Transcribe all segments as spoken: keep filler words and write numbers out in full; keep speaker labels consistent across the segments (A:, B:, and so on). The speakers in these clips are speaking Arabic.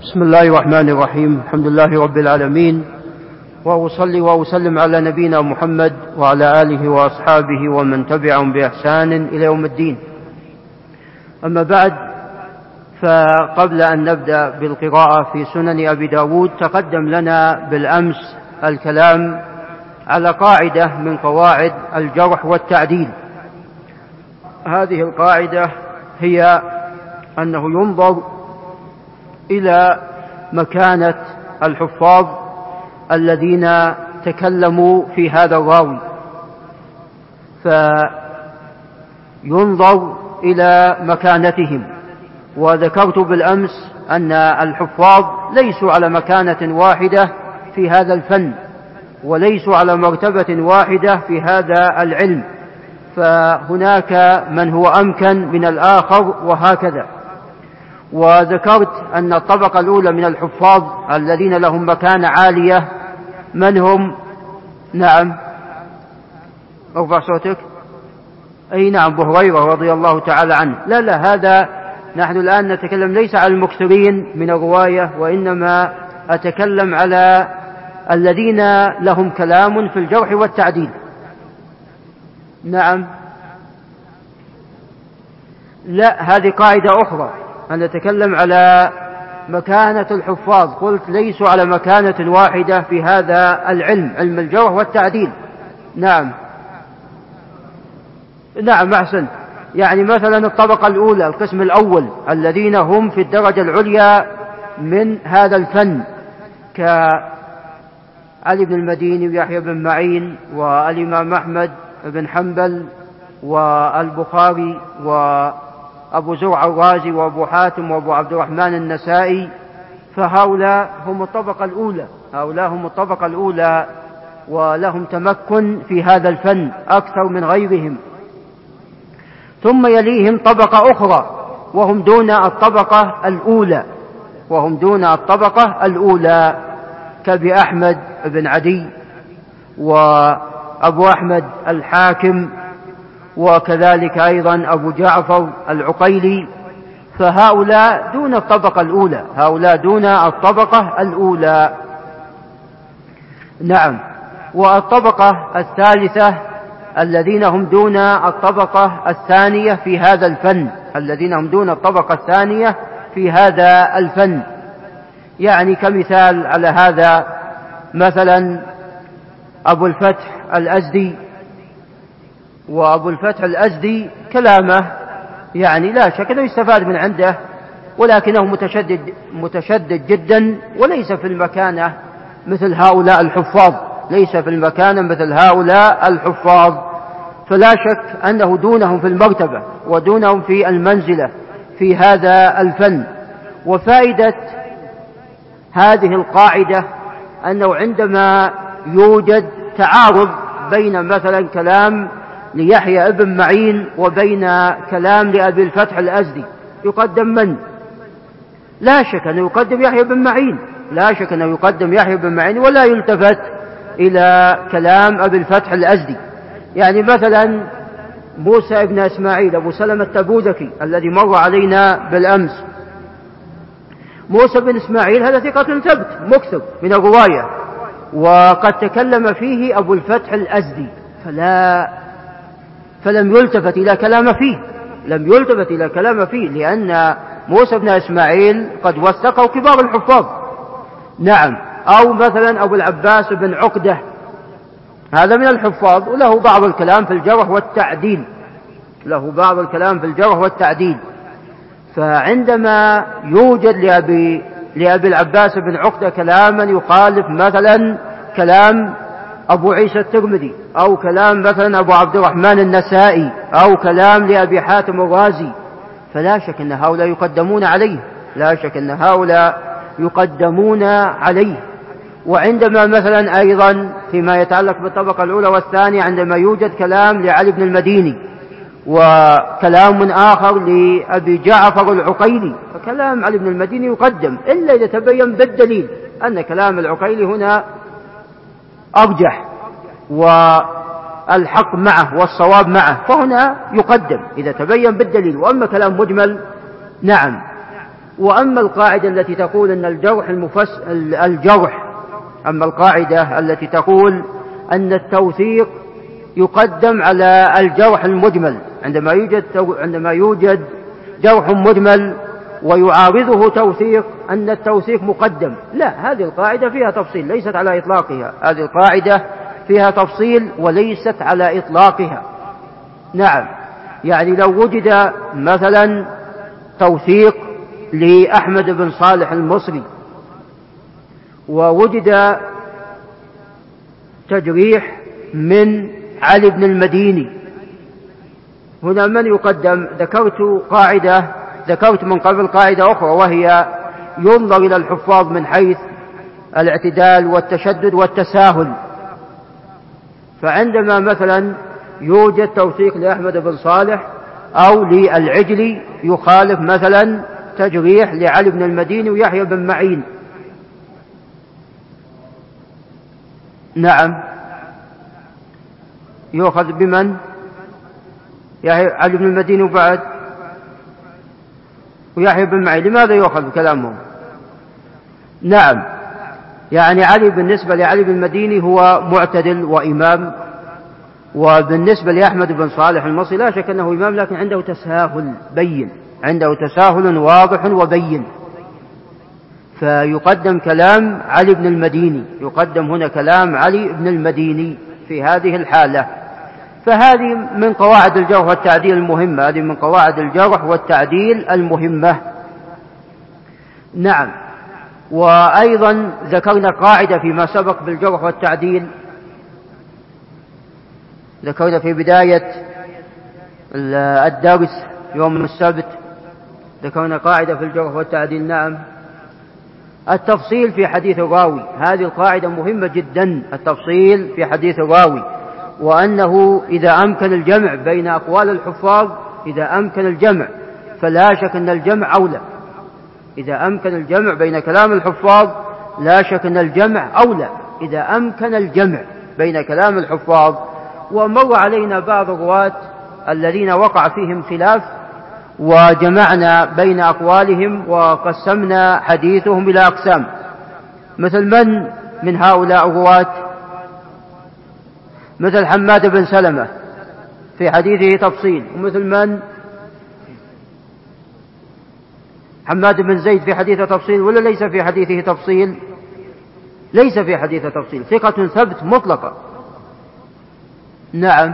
A: بسم الله الرحمن الرحيم. الحمد لله رب العالمين، وأصلي وأسلم على نبينا محمد وعلى آله وأصحابه ومن تبعهم بإحسان إلى يوم الدين. أما بعد، فقبل أن نبدأ بالقراءة في سنن أبي داود، تقدم لنا بالأمس الكلام على قاعدة من قواعد الجرح والتعديل. هذه القاعدة هي أنه ينظر إلى مكانة الحفاظ الذين تكلموا في هذا الراوي، فينظر إلى مكانتهم. وذكرت بالأمس أن الحفاظ ليسوا على مكانة واحدة في هذا الفن، وليسوا على مرتبة واحدة في هذا العلم، فهناك من هو أمكن من الآخر وهكذا. وذكرت أن الطبقة الأولى من الحفاظ الذين لهم مكانة عالية من هم؟ نعم، ارفع صوتك. أي نعم، أبو هريرة رضي الله تعالى عنه. لا لا هذا نحن الآن نتكلم ليس على المكثرين من الرواية، وإنما أتكلم على الذين لهم كلام في الجرح والتعديل. نعم، لا، هذه قاعدة أخرى. أن نتكلم على مكانة الحفاظ، قلت ليسوا على مكانة واحدة في هذا العلم، علم الجرح والتعديل. نعم نعم أحسن. يعني مثلا الطبقة الأولى، القسم الأول، الذين هم في الدرجة العليا من هذا الفن، كعلي بن المديني ويحيى بن معين والإمام أحمد بن حنبل والبخاري وأبو زرع الرازي وأبو حاتم وأبو عبد الرحمن النسائي، فهؤلاء هم الطبقة الأولى، هؤلاء هم الطبقة الأولى، ولهم تمكن في هذا الفن أكثر من غيرهم. ثم يليهم طبقة أخرى وهم دون الطبقة الأولى، وهم دون الطبقة الأولى كأبي أحمد بن عدي وأبو أحمد الحاكم، وكذلك أيضا أبو جعفر العقيلي، فهؤلاء دون الطبقة الأولى، هؤلاء دون الطبقة الأولى. نعم. والطبقة الثالثة الذين هم دون الطبقة الثانية في هذا الفن، الذين هم دون الطبقة الثانية في هذا الفن. يعني كمثال على هذا مثلا أبو الفتح الأزدي، وأبو الفتح الأزدي كلامه يعني لا شك أنه يستفاد من عنده، ولكنه متشدد متشدد جدا، وليس في المكانة مثل هؤلاء الحفاظ، ليس في المكانة مثل هؤلاء الحفاظ، فلا شك أنه دونهم في المرتبة ودونهم في المنزلة في هذا الفن. وفائدة هذه القاعدة أنه عندما يوجد تعارض بين مثلا كلام ليحيى ابن معين وبين كلام لأبي الفتح الأزدي، يقدم من؟ لا شك أنه يقدم يحيى بن معين، لا شك أنه يقدم يحيى بن معين، ولا يلتفت إلى كلام أبي الفتح الأزدي. يعني مثلا موسى ابن إسماعيل أبو سلمة التبوذكي الذي مر علينا بالأمس، موسى بن إسماعيل هذا ثقة ثبت مكثر من الرواية، وقد تكلم فيه أبو الفتح الأزدي، فلا فلم يلتفت إلى كلام فيه، لم يلتفت إلى كلام فيه، لأن موسى بن إسماعيل قد وثقه كبار الحفاظ. نعم. أو مثلا أبو العباس بن عقدة، هذا من الحفاظ وله بعض الكلام في الجرح والتعديل، له بعض الكلام في الجرح والتعديل. فعندما يوجد لأبي, لأبي العباس بن عقدة كلاما يخالف مثلا كلام أبو عيسى الترمذي، أو كلام مثلا أبو عبد الرحمن النسائي، أو كلام لأبي حاتم الرازي، فلا شك أن هؤلاء يقدمون عليه، لا شك أن هؤلاء يقدمون عليه. وعندما مثلا أيضا فيما يتعلق بالطبقة الأولى والثانية، عندما يوجد كلام لعلي بن المديني وكلام من آخر لأبي جعفر العقيلي، فكلام علي بن المديني يقدم إلا إذا تبين بالدليل أن كلام العقيلي هنا أرجح والحق معه والصواب معه، فهنا يقدم إذا تبين بالدليل. وأما كلام مجمل، نعم، وأما القاعدة التي تقول أن الجرح المفس الجرح أما القاعدة التي تقول أن التوثيق يقدم على الجرح المجمل عندما يوجد عندما يوجد جرح مجمل ويعارضه توثيق أن التوثيق مقدم، لا، هذه القاعدة فيها تفصيل ليست على إطلاقها، هذه القاعدة فيها تفصيل وليست على إطلاقها. نعم، يعني لو وجد مثلا توثيق لأحمد بن صالح المصري ووجد تجريح من علي بن المديني، هنا من يقدم؟ ذكرت قاعدة ذكرت من قبل قاعدة أخرى، وهي ينظر إلى الحفاظ من حيث الاعتدال والتشدد والتساهل. فعندما مثلا يوجد توثيق لأحمد بن صالح أو للعجلي يخالف مثلا تجريح لعلي بن المديني ويحيى بن معين، نعم، يؤخذ بمن؟ يحيى علي بن المديني وبعد ويحيى بن معين. لماذا يؤخذ بكلامهم؟ نعم، يعني علي بالنسبة لعلي بن المديني هو معتدل وإمام، وبالنسبة لأحمد بن صالح المصري لا شك أنه إمام، لكن عنده تساهل بين، عنده تساهل واضح وبين، فيقدم كلام علي بن المديني، يقدم هنا كلام علي بن المديني في هذه الحالة. فهذه من قواعد الجرح والتعديل المهمة، هذه من قواعد الجرح والتعديل المهمة. نعم، وأيضا ذكرنا قاعدة فيما سبق بالجرح والتعديل، ذكرنا في بداية الدرس يوم السبت، ذكرنا قاعدة في الجرح والتعديل، نعم، التفصيل في حديث الراوي، هذه القاعدة مهمة جدا، التفصيل في حديث الراوي، وأنه إذا أمكن الجمع بين أقوال الحفاظ، إذا أمكن الجمع فلا شك أن الجمع أولى، إذا أمكن الجمع بين كلام الحفاظ لا شك أن الجمع أولى، إذا أمكن الجمع بين كلام الحفاظ. ومر علينا بعض الرواة الذين وقع فيهم خلاف وجمعنا بين أقوالهم وقسمنا حديثهم إلى أقسام، مثل من من هؤلاء الرواة؟ مثل حماد بن سلمة في حديثه تفصيل، ومثل من؟ حماد بن زيد في حديثه تفصيل ولا ليس في حديثه تفصيل؟ ليس في حديثه تفصيل، ثقة ثبت مطلقة. نعم،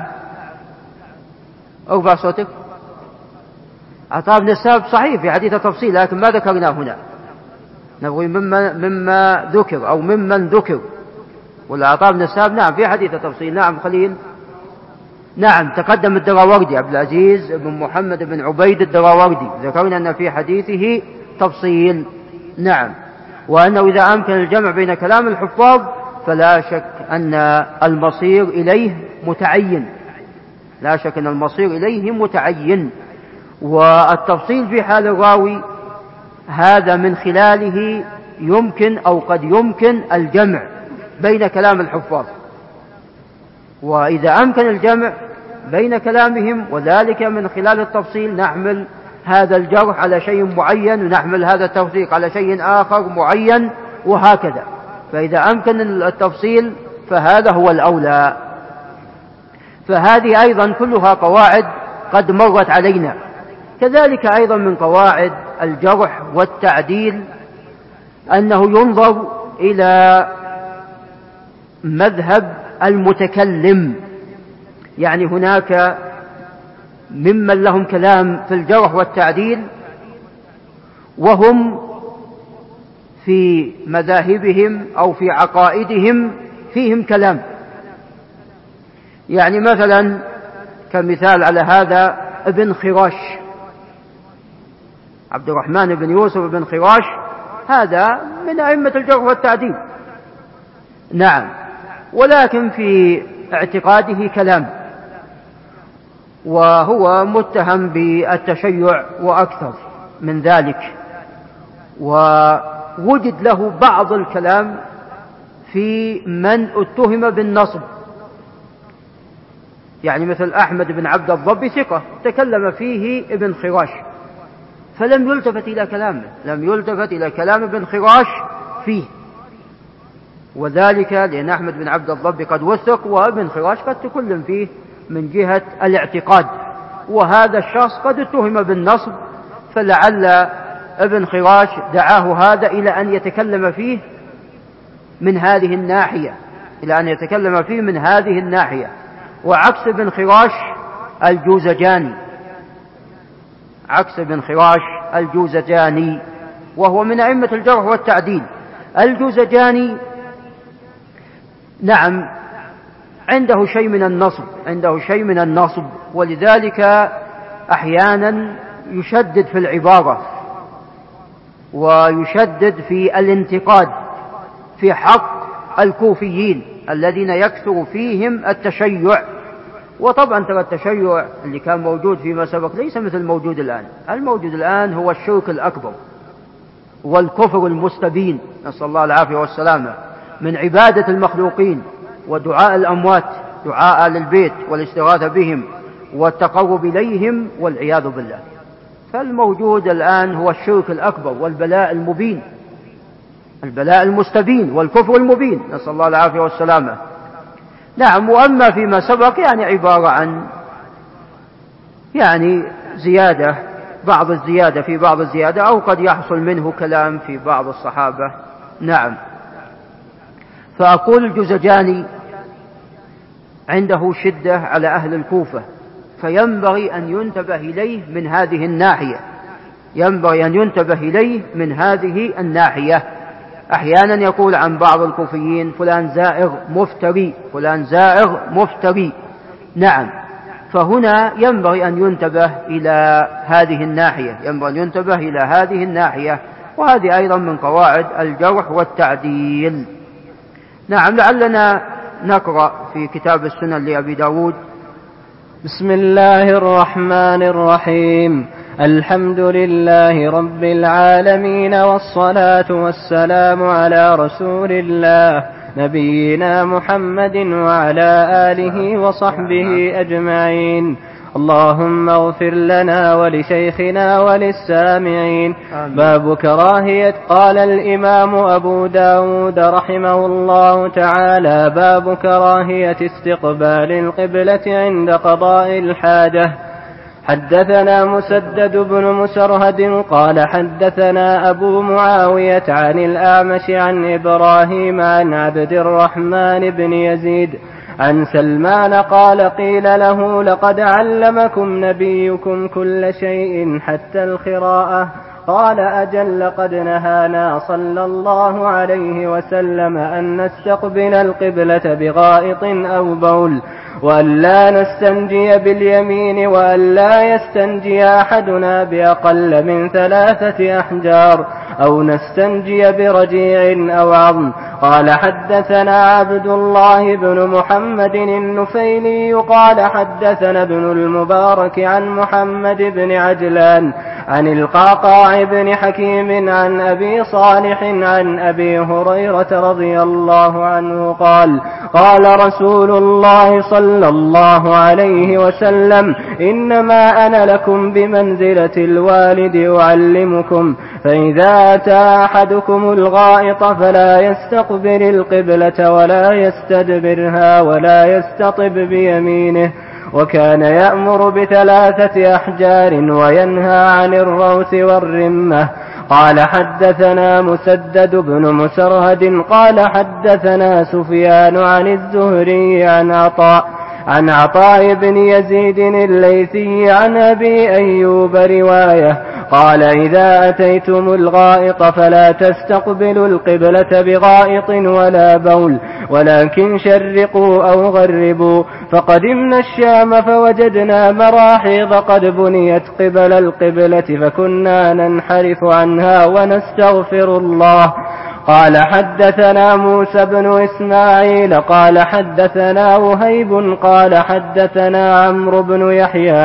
A: أرفع صوتك. عطاء بن السائب صحيح في حديث تفصيل، لكن ما ذكرناه هنا، نبغي مما, مما ذكر أو ممن ذكر. والعطاء بن السائب نعم في حديث تفصيل. نعم خليل. نعم، تقدم الدراوردي عبد العزيز بن محمد بن عبيد الدراوردي، ذكرنا أن في حديثه تفصيل. نعم، وأنه إذا أمكن الجمع بين كلام الحفاظ فلا شك أن المصير إليه متعين، لا شك أن المصير إليه متعين. والتفصيل في حال الراوي هذا من خلاله يمكن أو قد يمكن الجمع بين كلام الحفاظ، وإذا أمكن الجمع بين كلامهم وذلك من خلال التفصيل نحمل هذا الجرح على شيء معين ونحمل هذا التوثيق على شيء آخر معين وهكذا. فإذا أمكن التفصيل فهذا هو الأولى. فهذه أيضا كلها قواعد قد مرت علينا. كذلك أيضا من قواعد الجرح والتعديل أنه ينظر إلى مذهب المتكلم، يعني هناك ممن لهم كلام في الجرح والتعديل وهم في مذاهبهم أو في عقائدهم فيهم كلام، يعني مثلا كمثال على هذا ابن خراش، عبد الرحمن بن يوسف بن خراش، هذا من أئمة الجرح والتعديل. نعم، ولكن في اعتقاده كلام، وهو متهم بالتشيع وأكثر من ذلك، ووجد له بعض الكلام في من اتهم بالنصب، يعني مثل أحمد بن عبد الضبي ثقة تكلم فيه ابن خراش، فلم يلتفت إلى كلامه، لم يلتفت إلى كلام ابن خراش فيه، وذلك لأن أحمد بن عبد الضب قد وثق وابن خراش قد تكلم فيه من جهة الاعتقاد، وهذا الشخص قد اتهم بالنصب، فلعل ابن خراش دعاه هذا إلى أن يتكلم فيه من هذه الناحية، إلى أن يتكلم فيه من هذه الناحية. وعكس ابن خراش الجوزجاني، عكس ابن خراش الجوزجاني وهو من أئمة الجرح والتعديل. الجوزجاني نعم عنده شيء من النصب، عنده شيء من النصب، ولذلك أحيانا يشدد في العبارة ويشدد في الانتقاد في حق الكوفيين الذين يكثر فيهم التشيع. وطبعا ترى التشيع اللي كان موجود فيما سبق ليس مثل الموجود الآن. الموجود الآن هو الشرك الأكبر والكفر المستبين، نسأل الله العافية والسلامة، من عبادة المخلوقين ودعاء الأموات، دعاء للبيت والاستغاثة بهم والتقرب إليهم والعياذ بالله. فالموجود الآن هو الشرك الأكبر والبلاء المبين، البلاء المستبين والكفر المبين، نسأل الله العافية والسلامة. نعم. وأما فيما سبق يعني عبارة عن يعني زيادة، بعض الزيادة في بعض الزيادة، أو قد يحصل منه كلام في بعض الصحابة. نعم. فأقول الجوزجاني عنده شدة على أهل الكوفة، فينبغي أن ينتبه إليه من هذه الناحية، ينبغي أن ينتبه إليه من هذه الناحية. أحيانا يقول عن بعض الكوفيين فلان زائغ مفتري، فلان زائغ مفتري. نعم. فهنا ينبغي أن ينتبه إلى هذه الناحية، ينبغي أن ينتبه إلى هذه الناحية، وهذه أيضا من قواعد الجرح والتعديل. نعم. لعلنا نقرأ في كتاب السنن لأبي داود.
B: بسم الله الرحمن الرحيم. الحمد لله رب العالمين، والصلاة والسلام على رسول الله نبينا محمد وعلى آله وصحبه أجمعين. اللهم اغفر لنا ولشيخنا وللسامعين. باب كراهية. قال الإمام أبو داود رحمه الله تعالى: باب كراهية استقبال القبلة عند قضاء الحاجة. حدثنا مسدد بن مسرهد قال حدثنا أبو معاوية عن الأعمش عن إبراهيم عن عبد الرحمن بن يزيد عن سلمان قال: قيل له: لقد علمكم نبيكم كل شيء حتى الخراءة. قال: أجل، قد نهانا صلى الله عليه وسلم أن نستقبل القبلة بغائط أو بول، وأن لا نستنجي باليمين، وأن لا يستنجي أحدنا بأقل من ثلاثة أحجار، أو نستنجي برجيع أو عظم. قال: حدثنا عبد الله بن محمد النفيلي قال حدثنا ابن المبارك عن محمد بن عجلان عن القعقاع بن حكيم عن أبي صالح عن أبي هريرة رضي الله عنه قال: قال رسول الله صلى الله عليه وسلم: إنما أنا لكم بمنزلة الوالد أعلمكم، فإذا أتى أحدكم الغائط فلا يستقبل القبلة ولا يستدبرها ولا يستطب بيمينه. وكان يأمر بثلاثة أحجار وينهى عن الروث والرمة. قال: حدثنا مسدد بن مسرهد قال حدثنا سفيان عن الزهري عن عطاء عن عطاء بن يزيد الليثي عن أبي أيوب رواية قال: إذا أتيتم الغائط فلا تستقبلوا القبلة بغائط ولا بول، ولكن شرقوا أو غربوا. فقدمنا الشام فوجدنا مراحيض قد بنيت قبل القبلة، فكنا ننحرف عنها ونستغفر الله. قال: حدثنا موسى بن إسماعيل قال حدثنا وهيب قال حدثنا عمرو بن يحيى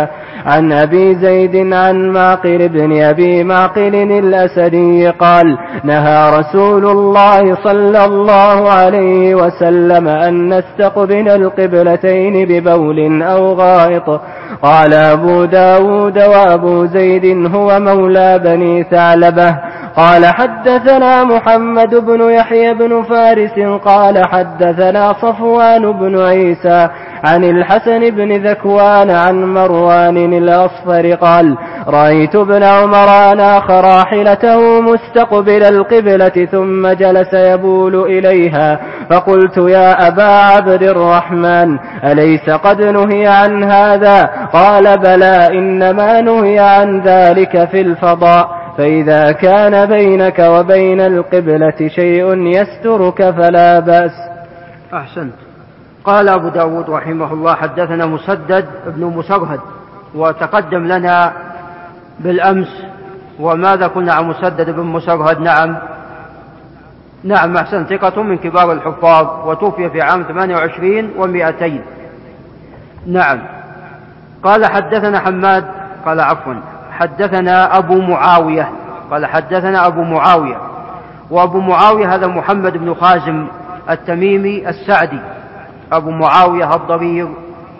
B: عن أبي زيد عن معقل بن أبي معقل الأسدي قال نهى رسول الله صلى الله عليه وسلم أن نستقبل القبلتين ببول أو غائط. قال أبو داود وأبو زيد هو مولى بني ثعلبة. قال حدثنا محمد بن يحيى بن فارس قال حدثنا صفوان بن عيسى عن الحسن بن ذكوان عن مروان الأصفر قال رأيت ابن عمر أناخ راحلته مستقبل القبلة ثم جلس يبول إليها فقلت يا أبا عبد الرحمن أليس قد نهي عن هذا؟ قال بلى إنما نهي عن ذلك في الفضاء، فإذا كان بينك وبين القبلة شيء يسترك فلا بأس.
A: أحسنت. قال أبو داود رحمه الله حدثنا مسدد بن مسرهد، وتقدم لنا بالأمس وماذا قلنا عن مسدد بن مسرهد؟ نعم نعم أحسن، ثقة من كبار الحفاظ وتوفي في عام ثمانية وعشرين ومئتين. نعم. قال حدثنا حماد قال عفوا حدثنا أبو معاوية قال حدثنا أبو معاوية، وأبو معاوية هذا محمد بن خازم التميمي السعدي أبو معاوية الضرير،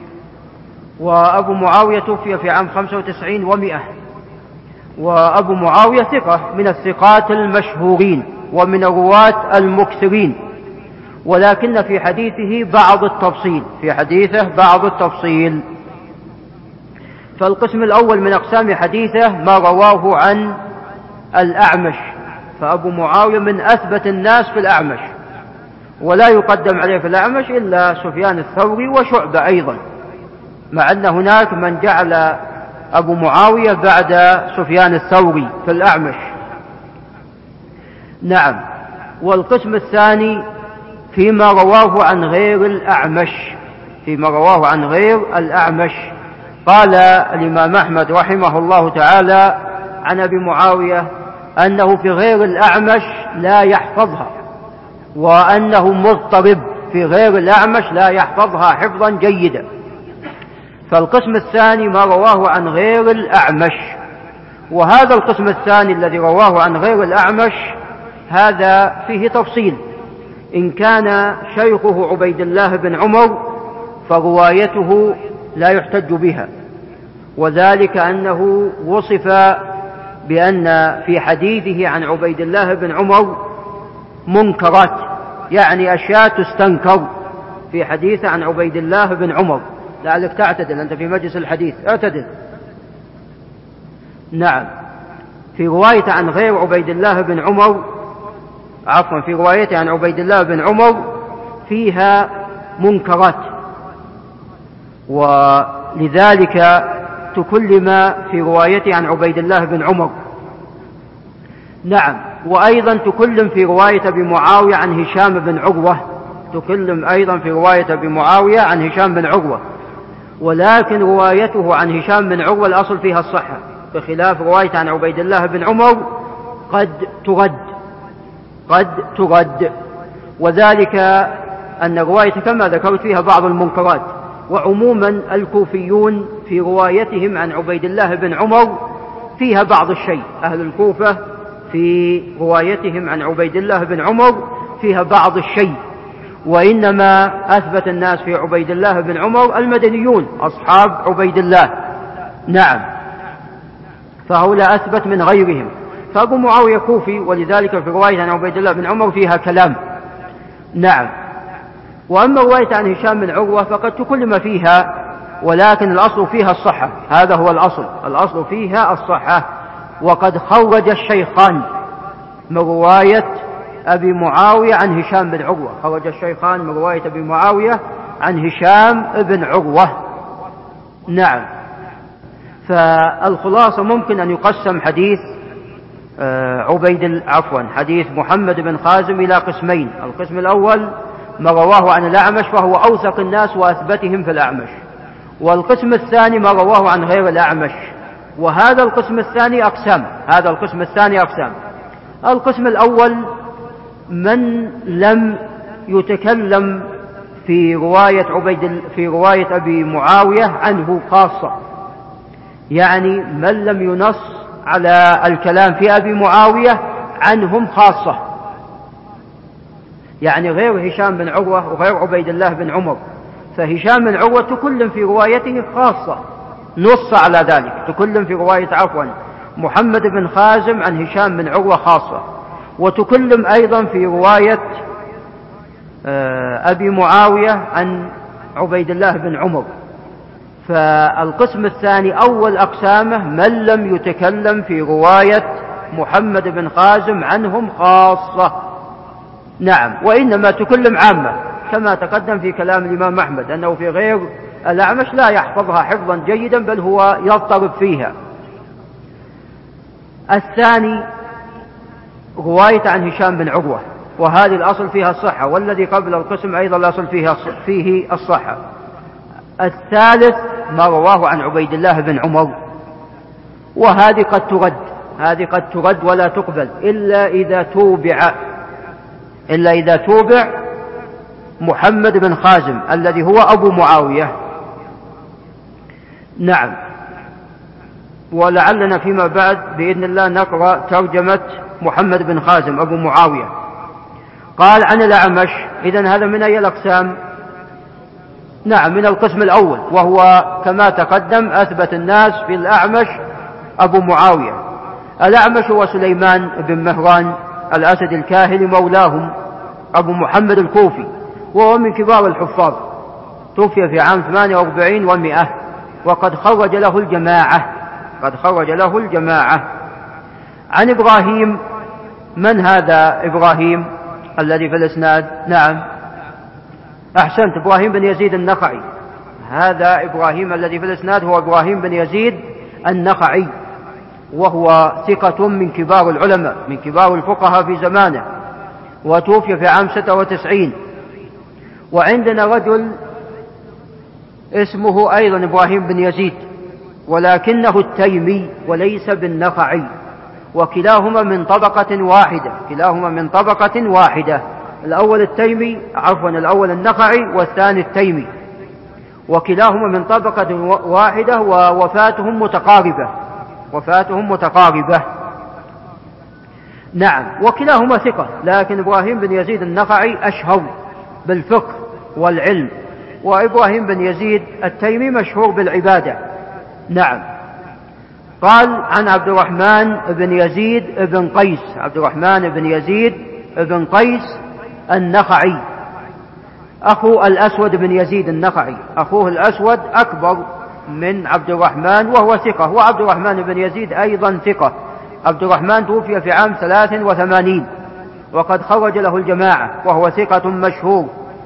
A: وأبو معاوية توفي في عام خمسة وتسعين ومئة، وأبو معاوية ثقة من الثقات المشهورين ومن الرواة المكثرين، ولكن في حديثه بعض التفصيل في حديثه بعض التفصيل فالقسم الأول من أقسام حديثه ما رواه عن الأعمش، فأبو معاوية من أثبت الناس في الأعمش، ولا يقدم عليه في الأعمش إلا سفيان الثوري وشعبة أيضا، مع أن هناك من جعل أبو معاوية بعد سفيان الثوري في الأعمش. نعم. والقسم الثاني فيما رواه عن غير الأعمش فيما رواه عن غير الأعمش قال الإمام أحمد رحمه الله تعالى عن أبي معاوية أنه في غير الأعمش لا يحفظها، وأنه مضطرب في غير الأعمش لا يحفظها حفظا جيدا. فالقسم الثاني ما رواه عن غير الأعمش، وهذا القسم الثاني الذي رواه عن غير الأعمش هذا فيه تفصيل. إن كان شيخه عبيد الله بن عمر فروايته لا يحتج بها، وذلك أنه وصف بأن في حديثه عن عبيد الله بن عمر منكرات، يعني أشياء تستنكر في حديث عن عبيد الله بن عمر. لعلك تعتدل أنت في مجلس الحديث، اعتدل. نعم. في رواية عن غير عبيد الله بن عمر عفوا في رواية عن عبيد الله بن عمر فيها منكرات، ولذلك تكلم في روايته عن عبيد الله بن عمر. نعم. وأيضا تكلم في رواية أبي معاوية عن هشام بن عروة تكلم أيضا في رواية أبي معاوية عن هشام بن عروة، ولكن روايته عن هشام بن عروة الأصل فيها الصحة، بخلاف رواية عن عبيد الله بن عمر قد ترد قد ترد وذلك أن الرواية كما ذكرت فيها بعض المنكرات. وعموما الكوفيون في روايتهم عن عبيد الله بن عمر فيها بعض الشيء، أهل الكوفة في روايتهم عن عبيد الله بن عمر فيها بعض الشيء، وإنما أثبت الناس في عبيد الله بن عمر المدنيون أصحاب عبيد الله. نعم. فهؤلاء أثبت من غيرهم. فأبو معاوية كوفي، ولذلك في رواية عن عبيد الله بن عمر فيها كلام. نعم. وأما رواية عن هشام بن عروة فقد تكلم فيها، ولكن الأصل فيها الصحة، هذا هو الأصل الأصل فيها الصحة. وقد خرج الشيخان من رواية أبي معاوية عن هشام بن عروة خرج الشيخان من رواية أبي معاوية عن هشام بن عروة. نعم. فالخلاصة ممكن أن يقسم حديث عبيد عفوا حديث محمد بن خازم إلى قسمين. القسم الأول ما رواه عن الأعمش فهو أوثق الناس وأثبتهم في الأعمش، والقسم الثاني ما رواه عن غير الأعمش، وهذا القسم الثاني أقسام هذا القسم الثاني أقسام القسم الأول من لم يتكلم في رواية عبيد في رواية أبي معاوية عنه خاصة، يعني من لم ينص على الكلام في أبي معاوية عنهم خاصة، يعني غير هشام بن عروة وغير عبيد الله بن عمر. فهشام بن عروة تكلم في روايته خاصة، نص على ذلك، تكلم في رواية عفوا محمد بن خازم عن هشام بن عروة خاصة، وتكلم أيضا في رواية أبي معاوية عن عبيد الله بن عمر. فالقسم الثاني أول أقسامه من لم يتكلم في رواية محمد بن خازم عنهم خاصة، نعم، وإنما تكلم عامة كما تقدم في كلام الإمام أحمد أنه في غير الأعمش لا يحفظها حفظا جيدا بل هو يضطرب فيها. الثاني رواية عن هشام بن عروة، وهذه الأصل فيها الصحة، والذي قبل القسم أيضا الأصل فيه الصحة. الثالث ما رواه عن عبيد الله بن عمر، وهذه قد ترد، هذه قد ترد ولا تقبل إلا إذا توبع، إلا إذا توبع محمد بن خازم الذي هو أبو معاوية. نعم، ولعلنا فيما بعد بإذن الله نقرأ ترجمة محمد بن خازم أبو معاوية. قال عن الأعمش، إذن هذا من أي الأقسام؟ نعم، من القسم الأول، وهو كما تقدم أثبت الناس في الأعمش أبو معاوية. الأعمش هو سليمان بن مهران الأسد الكاهلي مولاهم أبو محمد الكوفي، وهو من كبار الحفاظ، توفي في عام ثمانية وأربعين ومئة، وقد خرج له الجماعة، قد خرج له الجماعة. عن إبراهيم، من هذا إبراهيم الذي في الإسناد؟ نعم أحسنت، إبراهيم بن يزيد النخعي، هذا إبراهيم الذي في الإسناد هو إبراهيم بن يزيد النخعي، وهو ثقة من كبار العلماء من كبار الفقهاء في زمانه، وتوفي في عام ستة وتسعين. وعندنا رجل اسمه أيضا إبراهيم بن يزيد ولكنه التيمي وليس بالنخعي، وكلاهما من طبقة واحدة، كلاهما من طبقة واحدة، الأول التيمي عفوا الأول النخعي والثاني التيمي، وكلاهما من طبقة واحدة، ووفاتهم متقاربة، وفاتهم متقاربة. نعم، وكلاهما ثقة، لكن إبراهيم بن يزيد النخعي أشهر بالفقه والعلم، وإبراهيم بن يزيد التيمي مشهور بالعبادة. نعم. قال عن عبد الرحمن بن يزيد بن قيس، عبد الرحمن بن يزيد بن قيس النخعي أخو الأسود بن يزيد النخعي، أخوه الأسود أكبر من عبد الرحمن وهو ثقة، وعبد الرحمن بن يزيد أيضا ثقة. عبد الرحمن توفي في عام ثلاث وثمانين وقد خرج له الجماعة، وهو ثقة مشهور.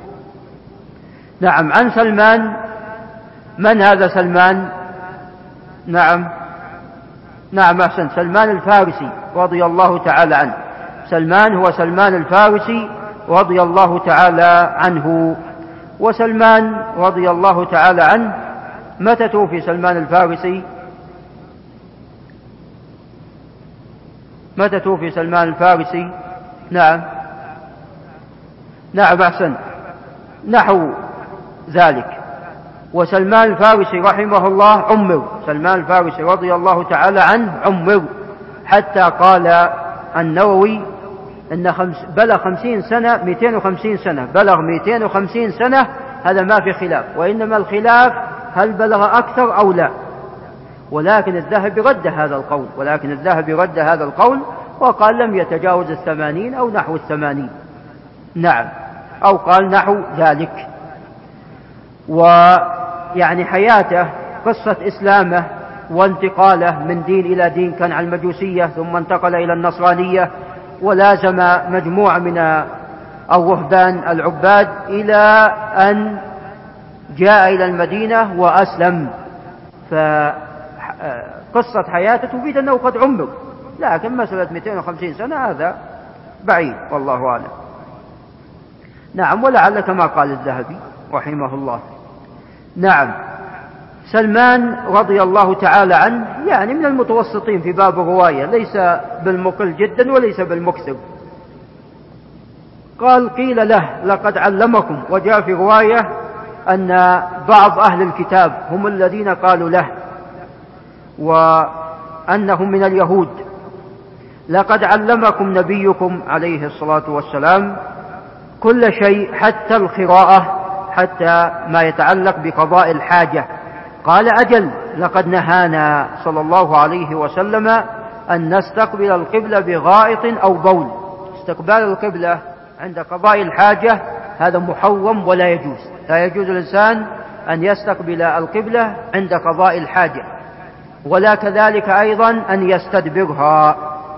A: نعم. عن سلمان، من هذا سلمان؟ نعم نعم أحسن، سلمان الفارسي رضي الله تعالى عنه، سلمان هو سلمان الفارسي رضي الله تعالى عنه. وسلمان رضي الله تعالى عنه متى توفي سلمان الفارسي؟ متى توفي سلمان الفارسي؟ نعم نعم أحسن، نحو ذلك. وسلمان الفارسي رحمه الله عمر، سلمان الفارسي رضي الله تعالى عنه عمر، حتى قال النووي إن خمس بلغ خمسين سنة، مئتين وخمسين سنة، بلغ مئتين وخمسين سنة، هذا ما في خلاف، وإنما الخلاف هل بلغ أكثر أو لا. ولكن الذهبي رد هذا القول، ولكن الذهبي رد هذا القول وقال لم يتجاوز الثمانين أو نحو الثمانين. نعم، أو قال نحو ذلك. ويعني حياته، قصة إسلامه وانتقاله من دين إلى دين، كان على المجوسية ثم انتقل إلى النصرانية، ولازم مجموعة من الرهبان العباد إلى أن جاء إلى المدينة وأسلم. فقصة حياته تفيد أنه قد عمر، لكن مسألة مئتين وخمسين سنة هذا بعيد والله أعلم. نعم، ولعل كما قال الذهبي رحمه الله. نعم. سلمان رضي الله تعالى عنه يعني من المتوسطين في باب الرواية، ليس بالمقل جدا وليس بالمكثر. قال قيل له لقد علمكم، وجاء في رواية أن بعض أهل الكتاب هم الذين قالوا له. وأنهم من اليهود. لقد علمكم نبيكم عليه الصلاة والسلام كل شيء حتى القراءة، حتى ما يتعلق بقضاء الحاجة. قال أجل، لقد نهانا صلى الله عليه وسلم أن نستقبل القبلة بغائط أو بول. استقبال القبلة عند قضاء الحاجة هذا محرم ولا يجوز. لا يجوز الإنسان أن يستقبل القبلة عند قضاء الحاجة، ولا كذلك أيضا أن يستدبرها.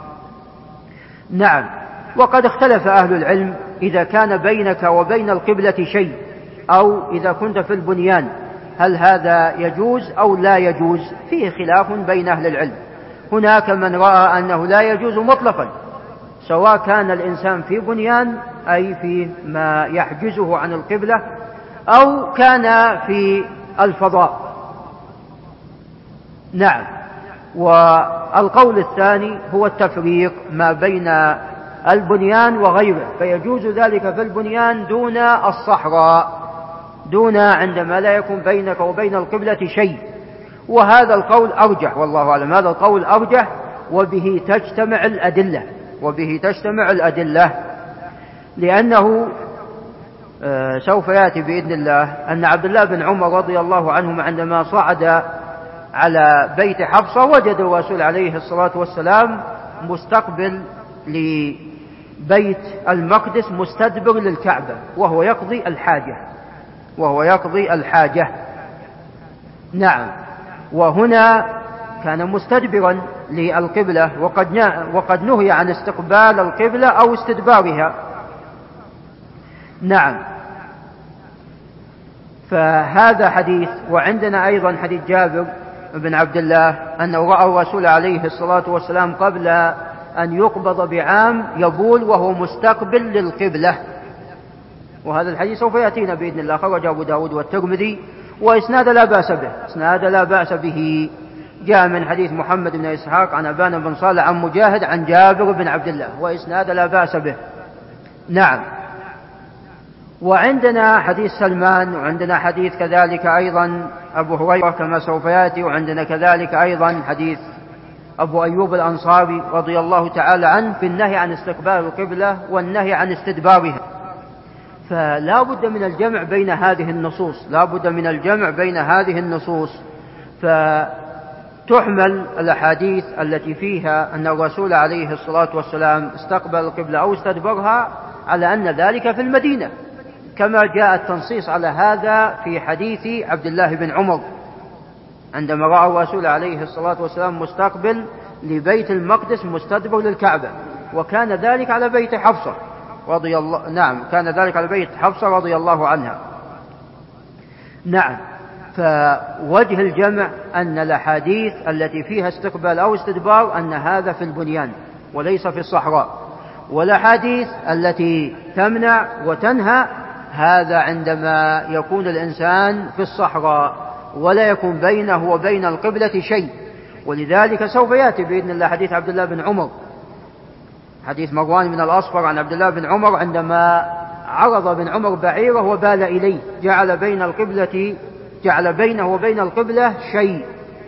A: نعم. وقد اختلف أهل العلم إذا كان بينك وبين القبلة شيء، أو إذا كنت في البنيان، هل هذا يجوز أو لا يجوز؟ فيه خلاف بين أهل العلم. هناك من رأى أنه لا يجوز مطلقا، سواء كان الإنسان في بنيان أي في ما يحجزه عن القبلة، أو كان في الفضاء. نعم. والقول الثاني هو التفريق ما بين البنيان وغيره، فيجوز ذلك في البنيان دون الصحراء، دون عندما لا يكون بينك وبين القبلة شيء. وهذا القول أرجح والله أعلم، هذا القول أرجح، وبه تجتمع الأدلة، وبه تجتمع الأدلة لأنه آه سوف يأتي بإذن الله أن عبد الله بن عمر رضي الله عنهما عندما صعد على بيت حفصة وجد الرسول عليه الصلاة والسلام مستقبل لبيت المقدس مستدبر للكعبة وهو يقضي الحاجة، وهو يقضي الحاجة. نعم. وهنا كان مستدبرا للقبلة، وقد وقد نهي عن استقبال القبلة أو استدبارها. نعم. فهذا حديث. وعندنا أيضا حديث جابر بن عبد الله أنه رأى الرسول عليه الصلاة والسلام قبل أن يقبض بعام يبول وهو مستقبل للقبلة، وهذا الحديث سوف يأتينا بإذن الله. خرج أبو داود والترمذي وإسناد لا بأس به، إسناد لا بأس به. جاء من حديث محمد بن إسحاق عن أبان بن صالح عن مجاهد عن جابر بن عبد الله، وإسناد لا بأس به. نعم. وعندنا حديث سلمان، وعندنا حديث كذلك أيضا أبو هريرة كما سوف يأتي، وعندنا كذلك أيضا حديث أبو أيوب الأنصاري رضي الله تعالى عنه في النهي عن استقبال القبلة والنهي عن استدبارها. فلا بد من الجمع بين هذه النصوص، لا بد من الجمع بين هذه النصوص. فتحمل الأحاديث التي فيها أن الرسول عليه الصلاة والسلام استقبل القبلة أو استدبرها على أن ذلك في المدينة، كما جاء التنصيص على هذا في حديث عبد الله بن عمر عندما رأى الرسول عليه الصلاة والسلام مستقبل لبيت المقدس مستدبر للكعبة، وكان ذلك على بيت حفصة رضي الله نعم كان ذلك على بيت حفصة رضي الله عنها. نعم. فوجه الجمع أن الأحاديث التي فيها استقبال أو استدبار أن هذا في البنيان وليس في الصحراء، والأحاديث التي تمنع وتنهى هذا عندما يكون الإنسان في الصحراء ولا يكون بينه وبين القبلة شيء. ولذلك سوف يأتي بإذن الله حديث عبد الله بن عمر، حديث مروان من الأصفر عن عبد الله بن عمر عندما عرض بن عمر بعيره وبال إليه، جعل بين القبلة جعل بينه وبين القبلة شيء.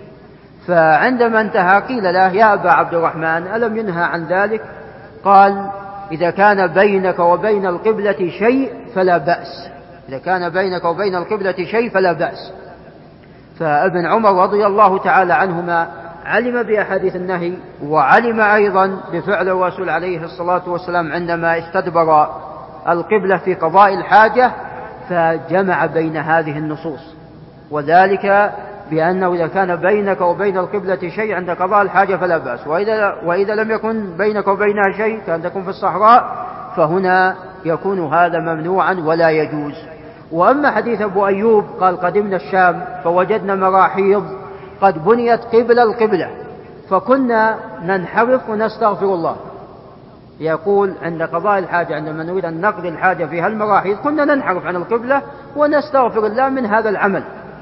A: فعندما انتهى قيل له يا أبا عبد الرحمن ألم ينهى عن ذلك؟ قال إذا كان بينك وبين القبلة شيء فلا بأس، إذا كان بينك وبين القبلة شيء فلا بأس. فابن عمر رضي الله تعالى عنهما علم بأحاديث النهي، وعلم أيضا بفعل الرسول عليه الصلاة والسلام عندما استدبر القبلة في قضاء الحاجة، فجمع بين هذه النصوص، وذلك بأنه إذا كان بينك وبين القبلة شيء عند قضاء الحاجة فلا بأس، وإذا, وإذا لم يكن بينك وبينها شيء كان تكون في الصحراء فهنا يكون هذا ممنوعا ولا يجوز. وأما حديث أبو أيوب قال قدمنا الشام فوجدنا مراحيض قد بنيت قبل القبلة فكنا ننحرف ونستغفر الله. يقول عند قضاء الحاجة عندما نريد أن نقضي الحاجة في هالمراحيض كنا ننحرف عن القبلة ونستغفر الله من هذا العمل.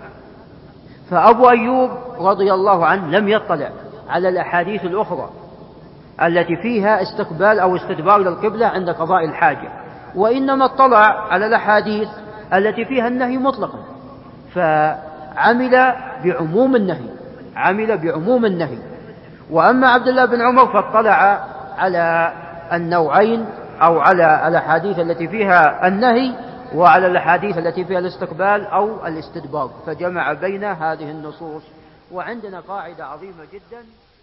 A: فأبو أيوب رضي الله عنه لم يطلع على الأحاديث الأخرى التي فيها استقبال أو استدبار للقبلة عند قضاء الحاجة، وإنما اطلع على الأحاديث التي فيها النهي مطلقا، فعمل بعموم النهي عمل بعموم النهي. وأما عبد الله بن عمر فاطلع على النوعين أو على الأحاديث التي فيها النهي وعلى الأحاديث التي فيها الاستقبال أو الاستدبار، فجمع بين هذه النصوص. وعندنا قاعدة عظيمة جدا،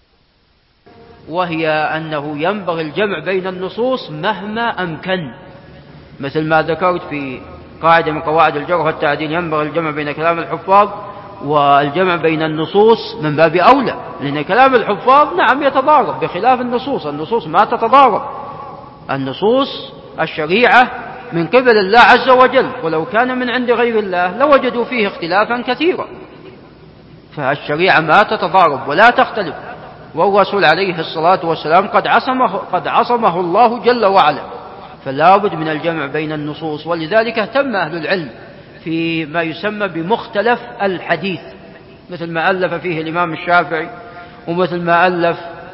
A: وهي أنه ينبغي الجمع بين النصوص مهما أمكن، مثل ما ذكرت في قاعدة من قواعد الجرح والتعديل، ينبغي الجمع بين كلام الحفاظ والجمع بين النصوص من باب أولى، لأن كلام الحفاظ نعم يتضارب بخلاف النصوص. النصوص ما تتضارب، النصوص الشريعة من قبل الله عز وجل، ولو كان من عند غير الله لوجدوا فيه اختلافا كثيرا، فالشريعة ما تتضارب ولا تختلف. والرسول عليه الصلاة والسلام قد عصمه, قد عصمه الله جل وعلا، فلا بد من الجمع بين النصوص. ولذلك اهتم أهل العلم في ما يسمى بمختلف الحديث، مثل ما ألف فيه الإمام الشافعي، ومثل ما ألف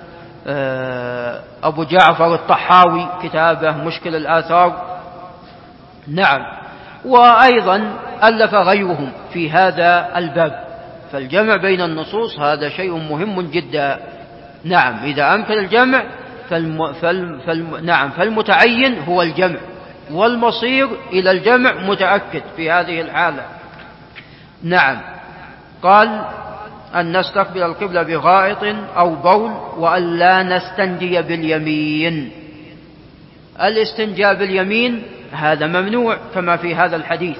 A: أبو جعفر الطحاوي كتابه مشكل الآثار. نعم، وأيضا ألف غيرهم في هذا الباب. فالجمع بين النصوص هذا شيء مهم جدا. نعم، إذا أمكن الجمع فالم... فالم... فالم... نعم فالمتعين هو الجمع، والمصير إلى الجمع متأكد في هذه الحالة. نعم، قال أن نستقبل القبلة بغائط أو بول، وأن لا نستنجي باليمين. الاستنجاء باليمين هذا ممنوع كما في هذا الحديث،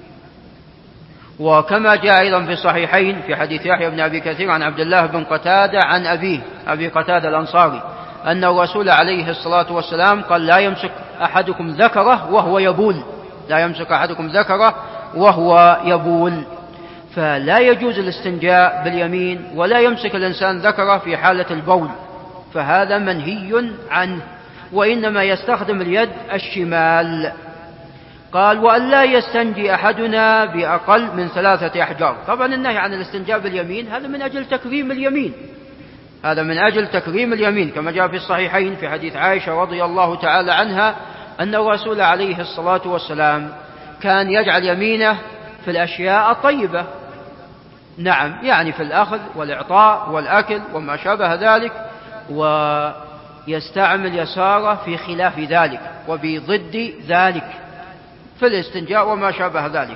A: وكما جاء أيضا في الصحيحين في حديث يحيى بن أبي كثير عن عبد الله بن قتادة عن أبيه أبي قتادة الأنصاري أن الرسول عليه الصلاة والسلام قال: لا يمسك أحدكم ذكره وهو يبول، لا يمسك أحدكم ذكره وهو يبول. فلا يجوز الاستنجاء باليمين، ولا يمسك الإنسان ذكره في حالة البول، فهذا منهي عنه، وإنما يستخدم اليد الشمال. قال: وأن لا يستنجي أحدنا بأقل من ثلاثة أحجار. طبعا النهي عن الاستنجاء باليمين هذا من أجل تكريم اليمين، هذا من أجل تكريم اليمين، كما جاء في الصحيحين في حديث عائشة رضي الله تعالى عنها أن الرسول عليه الصلاة والسلام كان يجعل يمينه في الأشياء الطيبة، نعم، يعني في الأخذ والإعطاء والأكل وما شابه ذلك، ويستعمل يساره في خلاف ذلك وبضد ذلك في الاستنجاء وما شابه ذلك.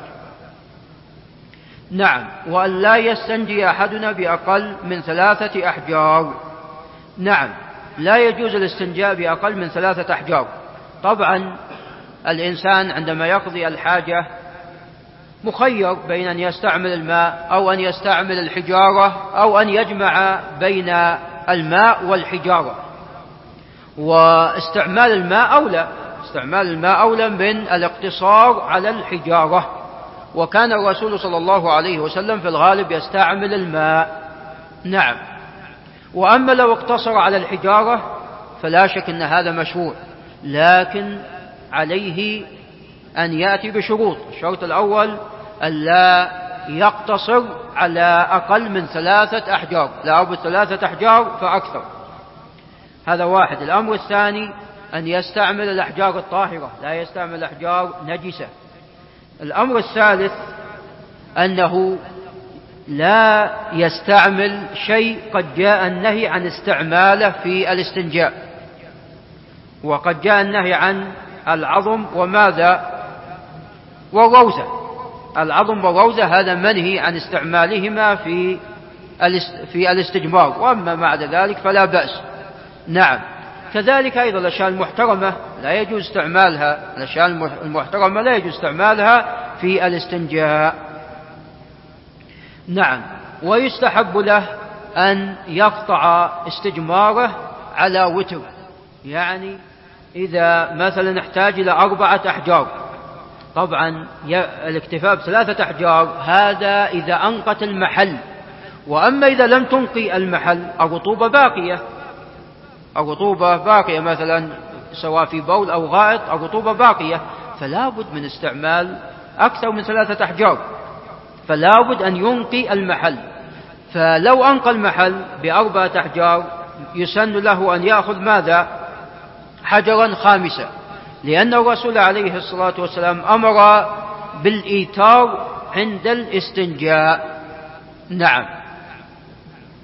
A: نعم، وأن لا يستنجي أحدنا بأقل من ثلاثة أحجار. نعم، لا يجوز الاستنجاء بأقل من ثلاثة أحجار. طبعا الإنسان عندما يقضي الحاجة مخير بين أن يستعمل الماء أو أن يستعمل الحجارة أو أن يجمع بين الماء والحجارة، واستعمال الماء أولى، استعمال الماء أولى من الاقتصار على الحجارة. وكان الرسول صلى الله عليه وسلم في الغالب يستعمل الماء. نعم، وأما لو اقتصر على الحجارة فلا شك أن هذا مشروع، لكن عليه أن يأتي بشروط. الشرط الأول ألا يقتصر على أقل من ثلاثة أحجار، لا أبد ثلاثة أحجار فأكثر، هذا واحد. الأمر الثاني أن يستعمل الأحجار الطاهرة، لا يستعمل الأحجار نجسة. الأمر الثالث أنه لا يستعمل شيء قد جاء النهي عن استعماله في الاستنجاء، وقد جاء النهي عن العظم وماذا والروزة. العظم والروزة هذا منهي عن استعمالهما في في الاستجمار، وأما بعد ذلك فلا بأس. نعم، كذلك أيضا الأشياء المحترمة لا يجوز استعمالها، الأشياء المحترمة لا يجوز استعمالها في الاستنجاء. نعم، ويستحب له أن يقطع استجماره على وتر، يعني إذا مثلا احتاج إلى أربعة أحجار، طبعا الاكتفاء بثلاثة أحجار هذا إذا أنقت المحل، وأما إذا لم تنقي المحل الرطوبة باقية، الرطوبة باقية مثلا سواء في بول أو غائط الرطوبة باقية، فلا بد من استعمال أكثر من ثلاثة أحجار، فلا بد أن ينقي المحل. فلو أنقى المحل بأربعة أحجار يسن له أن يأخذ ماذا حجرا خامسا، لأن الرسول عليه الصلاة والسلام أمر بالإيتار عند الاستنجاء. نعم،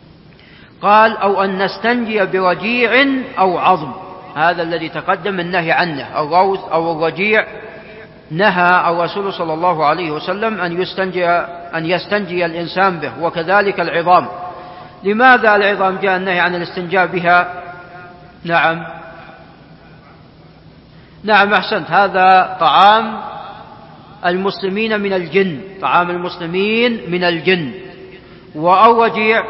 A: قال أو أن نستنجي برجيع أو عظم، هذا الذي تقدم النهي عنه، الروث أو الرجيع، نهى الرسول صلى الله عليه وسلم أن يستنجي, أن يستنجي الإنسان به، وكذلك العظام. لماذا العظام جاء النهي عن الاستنجاء بها؟ نعم نعم أحسنت، هذا طعام المسلمين من الجن، طعام المسلمين من الجن. والرجيع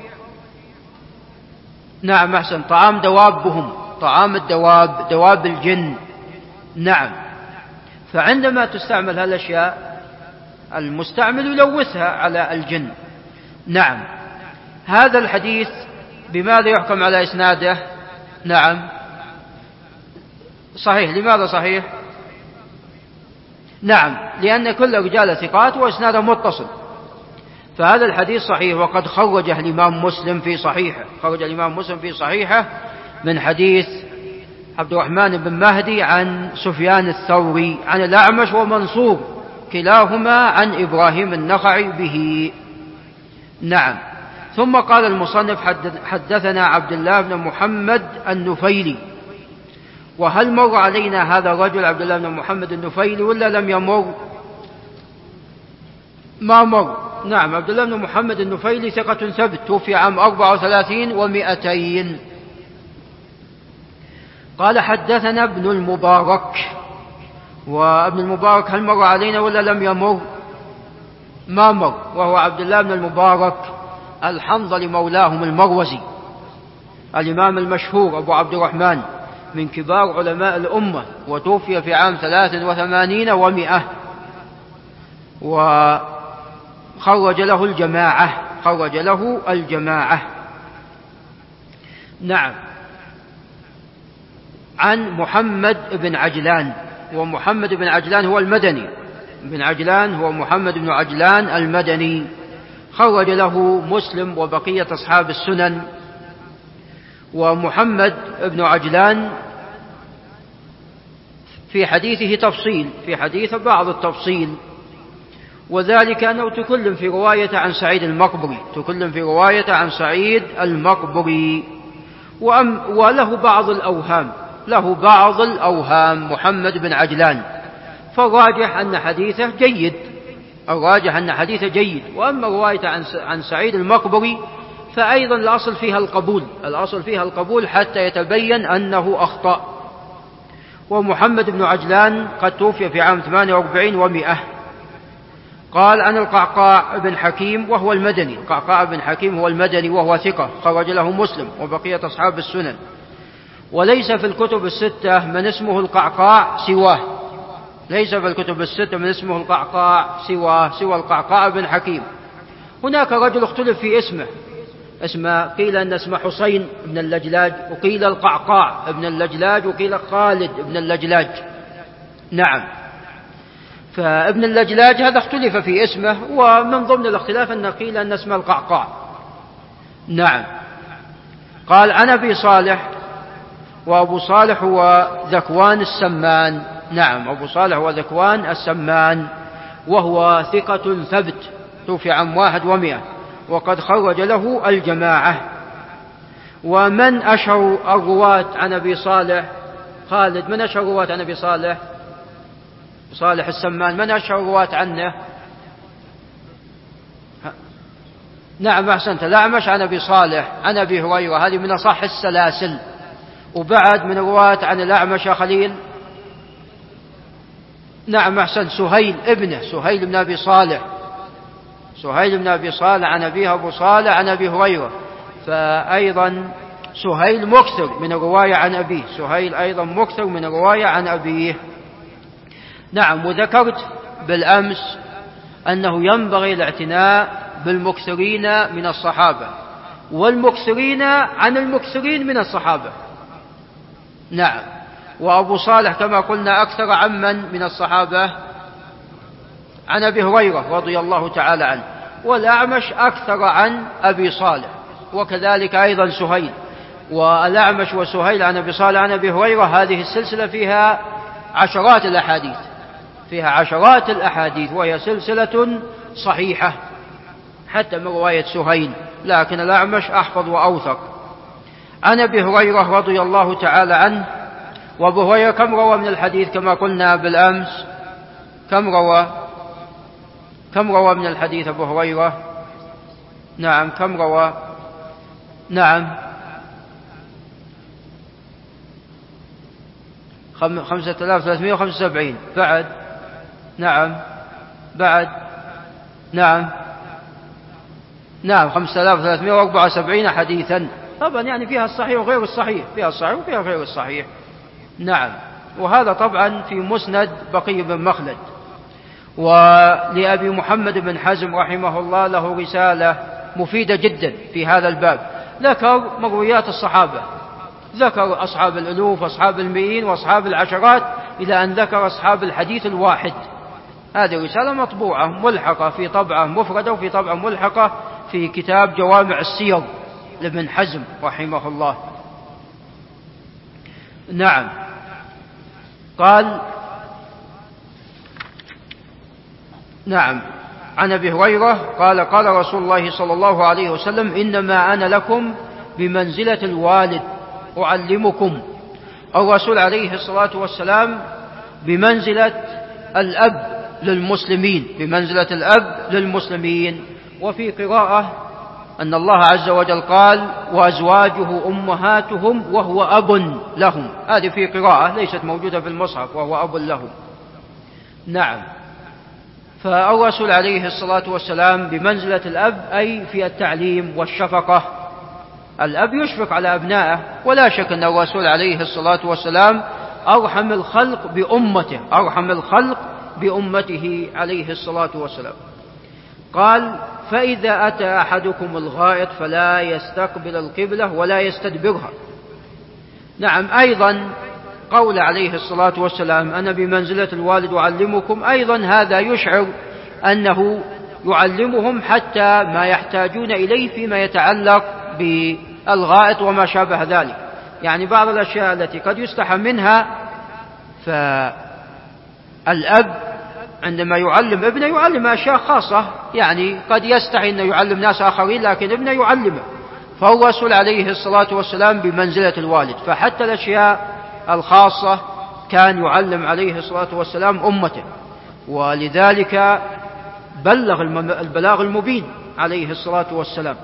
A: نعم أحسن، طعام دوابهم، طعام الدواب، دواب الجن. نعم، فعندما تستعمل هالأشياء المستعمل يلوثها على الجن. نعم. هذا الحديث بماذا يحكم على إسناده؟ نعم صحيح. لماذا صحيح؟ نعم، لأن كل رجال ثقات وإسناده متصل، فهذا الحديث صحيح. وقد خرجه الإمام مسلم في صحيحه، خرج الإمام مسلم في صحيحه من حديث عبد الرحمن بن مهدي عن سفيان الثوري عن الأعمش ومنصور، كلاهما عن إبراهيم النخعي به. نعم. ثم قال المصنف حدثنا عبد الله بن محمد النفيلي. وهل مر علينا هذا الرجل عبد الله بن محمد النفيلي ولا لم يمر؟ ما مر. نعم، عبد الله بن محمد النفيلي ثقة ثبت، توفي عام أربعة وثلاثين ومائتين. قال حدثنا ابن المبارك. وابن المبارك هل مر علينا ولا لم يمر؟ ما مر، وهو عبد الله بن المبارك الحنظلي مولاهم المروزي، الإمام المشهور أبو عبد الرحمن، من كبار علماء الأمة، وتوفي في عام ثلاث وثمانين ومائة، وخرج له الجماعة، خرج له الجماعة. نعم. عن محمد بن عجلان، ومحمد بن عجلان هو المدني، بن عجلان هو محمد بن عجلان المدني، خرج له مسلم وبقية أصحاب السنن. ومحمد بن عجلان في حديثه تفصيل، في حديث بعض التفصيل، وذلك أنه تكلم في رواية عن سعيد المقبري، تكلم في رواية عن سعيد المقبري، وله بعض الأوهام، له بعض الأوهام محمد بن عجلان، فالراجح أن حديثه جيد، الراجح أن حديثه جيد. وأما رواية عن سعيد المقبري فأيضا الأصل فيها القبول، الأصل فيها القبول حتى يتبين أنه أخطأ. ومحمد بن عجلان قد توفي في عام ثمانية وأربعين ومائة. قال عن القعقاع بن حكيم وهو المدني، القعقاع بن حكيم هو المدني وهو ثقة، خرج له مسلم وبقية أصحاب السنن. وليس في الكتب الستة من اسمه القعقاع سواه، ليس في الكتب الستة من اسمه القعقاع سواه، سوى القعقاع بن حكيم. هناك رجل اختلف في اسمه، اسمه قيل أن اسمه حسين بن اللجلاج، وقيل القعقاع بن اللجلاج، وقيل خالد بن اللجلاج. نعم. فابن اللجلاج هذا اختلف في اسمه، ومن ضمن الاختلاف أن قيل أن اسمه القعقاع. نعم. قال عن أبي صالح، وأبو صالح هو ذكوان السمان. نعم، أبو صالح هو ذكوان السمان، وهو ثقة ثبت، توفي عام واحد ومائة، وقد خرج له الجماعة. ومن أشهر الرواة عن أبي صالح؟ خالد، من أشهر الرواة عن أبي صالح؟ صالح السمان، من أشهر الرواة عنه؟ نعم أحسنت، الأعمش عن أبي صالح عن أبي هريرة، هذه من أصح السلاسل. وبعد من الرواة عن الأعمش يا خليل؟ نعم أحسنت، سهيل ابنه، سهيل بن أبي صالح، سهيل بن أبي صالح عن أبيه أبو صالح عن أبي هريرة، فأيضا سهيل مكثر من الرواية عن أبيه، سهيل أيضا مكثر من الرواية عن أبيه. نعم. وذكرت بالأمس أنه ينبغي الاعتناء بالمكثرين من الصحابة، والمكثرين عن المكثرين من الصحابة. نعم. وأبو صالح كما قلنا أكثر عمن من الصحابة؟ عن أبي هريرة رضي الله تعالى عنه. والأعمش أكثر عن أبي صالح، وكذلك أيضا سهيل. والأعمش وسهيل عن أبي صالح عن أبي هريرة، هذه السلسلة فيها عشرات الأحاديث، فيها عشرات الأحاديث، وهي سلسلة صحيحة حتى من رواية سهيل لكن الأعمش أحفظ وأوثق. عن أبي هريرة رضي الله تعالى عنه. وأبو هريرة كم روى من الحديث كما قلنا بالأمس؟ كم روى كم روى من الحديث أبو هريرة؟ نعم كم روى؟ نعم خمسة آلاف وثلاثمائة وخمسة وسبعين. بعد؟ نعم بعد؟ نعم نعم خمسة آلاف وثلاثمائة وأربعة وسبعين حديثا. طبعا يعني فيها الصحيح وغير الصحيح، فيها الصحيح وفيها غير الصحيح. نعم. وهذا طبعا في مسند بقي بن مخلد. ولأبي محمد بن حزم رحمه الله له رسالة مفيدة جدا في هذا الباب، ذكر مرويات الصحابة، ذكر أصحاب الألوف وأصحاب المئين وأصحاب العشرات إلى أن ذكر أصحاب الحديث الواحد. هذه رسالة مطبوعة ملحقة في طبعة مفردة وفي طبعة ملحقة في كتاب جوامع السير لابن حزم رحمه الله. نعم. قال نعم عن أبي هريرة قال قال رسول الله صلى الله عليه وسلم إنما أنا لكم بمنزلة الوالد أعلمكم. الرسول عليه الصلاة والسلام بمنزلة الأب للمسلمين، بمنزلة الأب للمسلمين. وفي قراءة أن الله عز وجل قال وأزواجه أمهاتهم وهو أب لهم، هذه في قراءة ليست موجودة في المصحف، وهو أب لهم. نعم. فالرسول عليه الصلاة والسلام بمنزلة الأب أي في التعليم والشفقة. الأب يشفق على أبنائه، ولا شك أن الرسول عليه الصلاة والسلام أرحم الخلق بأمته، أرحم الخلق بأمته عليه الصلاة والسلام. قال فإذا أتى أحدكم الغائط فلا يستقبل القبلة ولا يستدبرها. نعم. أيضا قول عليه الصلاة والسلام أنا بمنزلة الوالد أعلمكم، أيضا هذا يشعر أنه يعلمهم حتى ما يحتاجون إليه فيما يتعلق بالغائط وما شابه ذلك. يعني بعض الأشياء التي قد يستحى منها، فالأب عندما يعلم ابنه يعلم أشياء خاصة، يعني قد يستحي أنه يعلم ناس آخرين لكن ابنه يعلمه. فالرسول عليه الصلاة والسلام بمنزلة الوالد، فحتى الأشياء الخاصة كان يعلم عليه الصلاة والسلام أمته، ولذلك بلغ البلاغ المبين عليه الصلاة والسلام.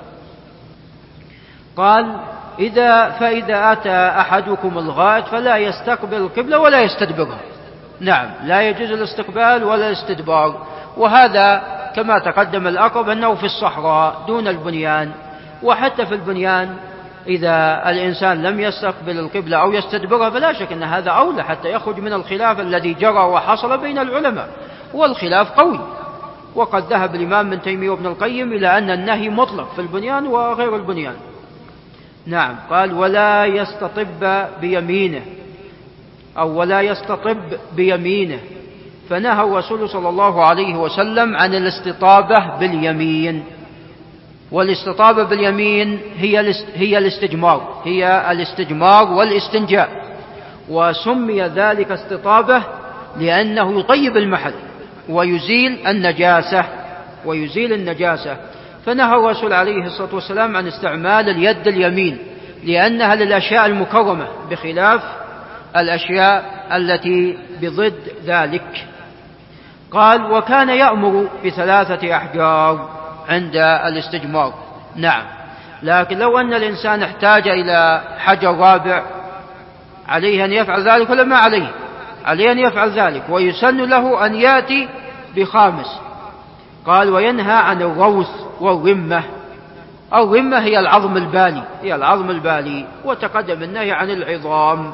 A: قال إذا فإذا أتى أحدكم الغائط فلا يستقبل القبلة ولا يستدبرها. نعم. لا يجوز الاستقبال ولا الاستدبار. وهذا كما تقدم الأقرب أنه في الصحراء دون البنيان. وحتى في البنيان إذا الإنسان لم يستقبل القبلة أو يستدبرها فلا شك أن هذا أولى حتى يخرج من الخلاف الذي جرى وحصل بين العلماء، والخلاف قوي. وقد ذهب الإمام ابن تيمية وابن القيم إلى أن النهي مطلق في البنيان وغير البنيان. نعم. قال ولا يستطب بيمينه أو ولا يستطب بيمينه، فنهى الرسول صلى الله عليه وسلم عن الاستطابة باليمين. والاستطابة باليمين هي هي الاستجمار، هي الاستجمار والاستنجاء. وسمي ذلك استطابة لأنه يطيب المحل ويزيل النجاسة ويزيل النجاسة. فنهى الرسول عليه الصلاة والسلام عن استعمال اليد اليمين لأنها للأشياء المكرمة، بخلاف الأشياء التي بضد ذلك. قال وكان يأمر بثلاثة أحجار عند الاستجمار. نعم. لكن لو أن الإنسان احتاج إلى حجر رابع عليه أن يفعل ذلك ولا ما عليه؟ عليه أن يفعل ذلك، ويسن له أن يأتي بخامس. قال وينهى عن الروث والرمة. الرمة هي العظم البالي، هي العظم البالي، وتقدم النهي عن العظام.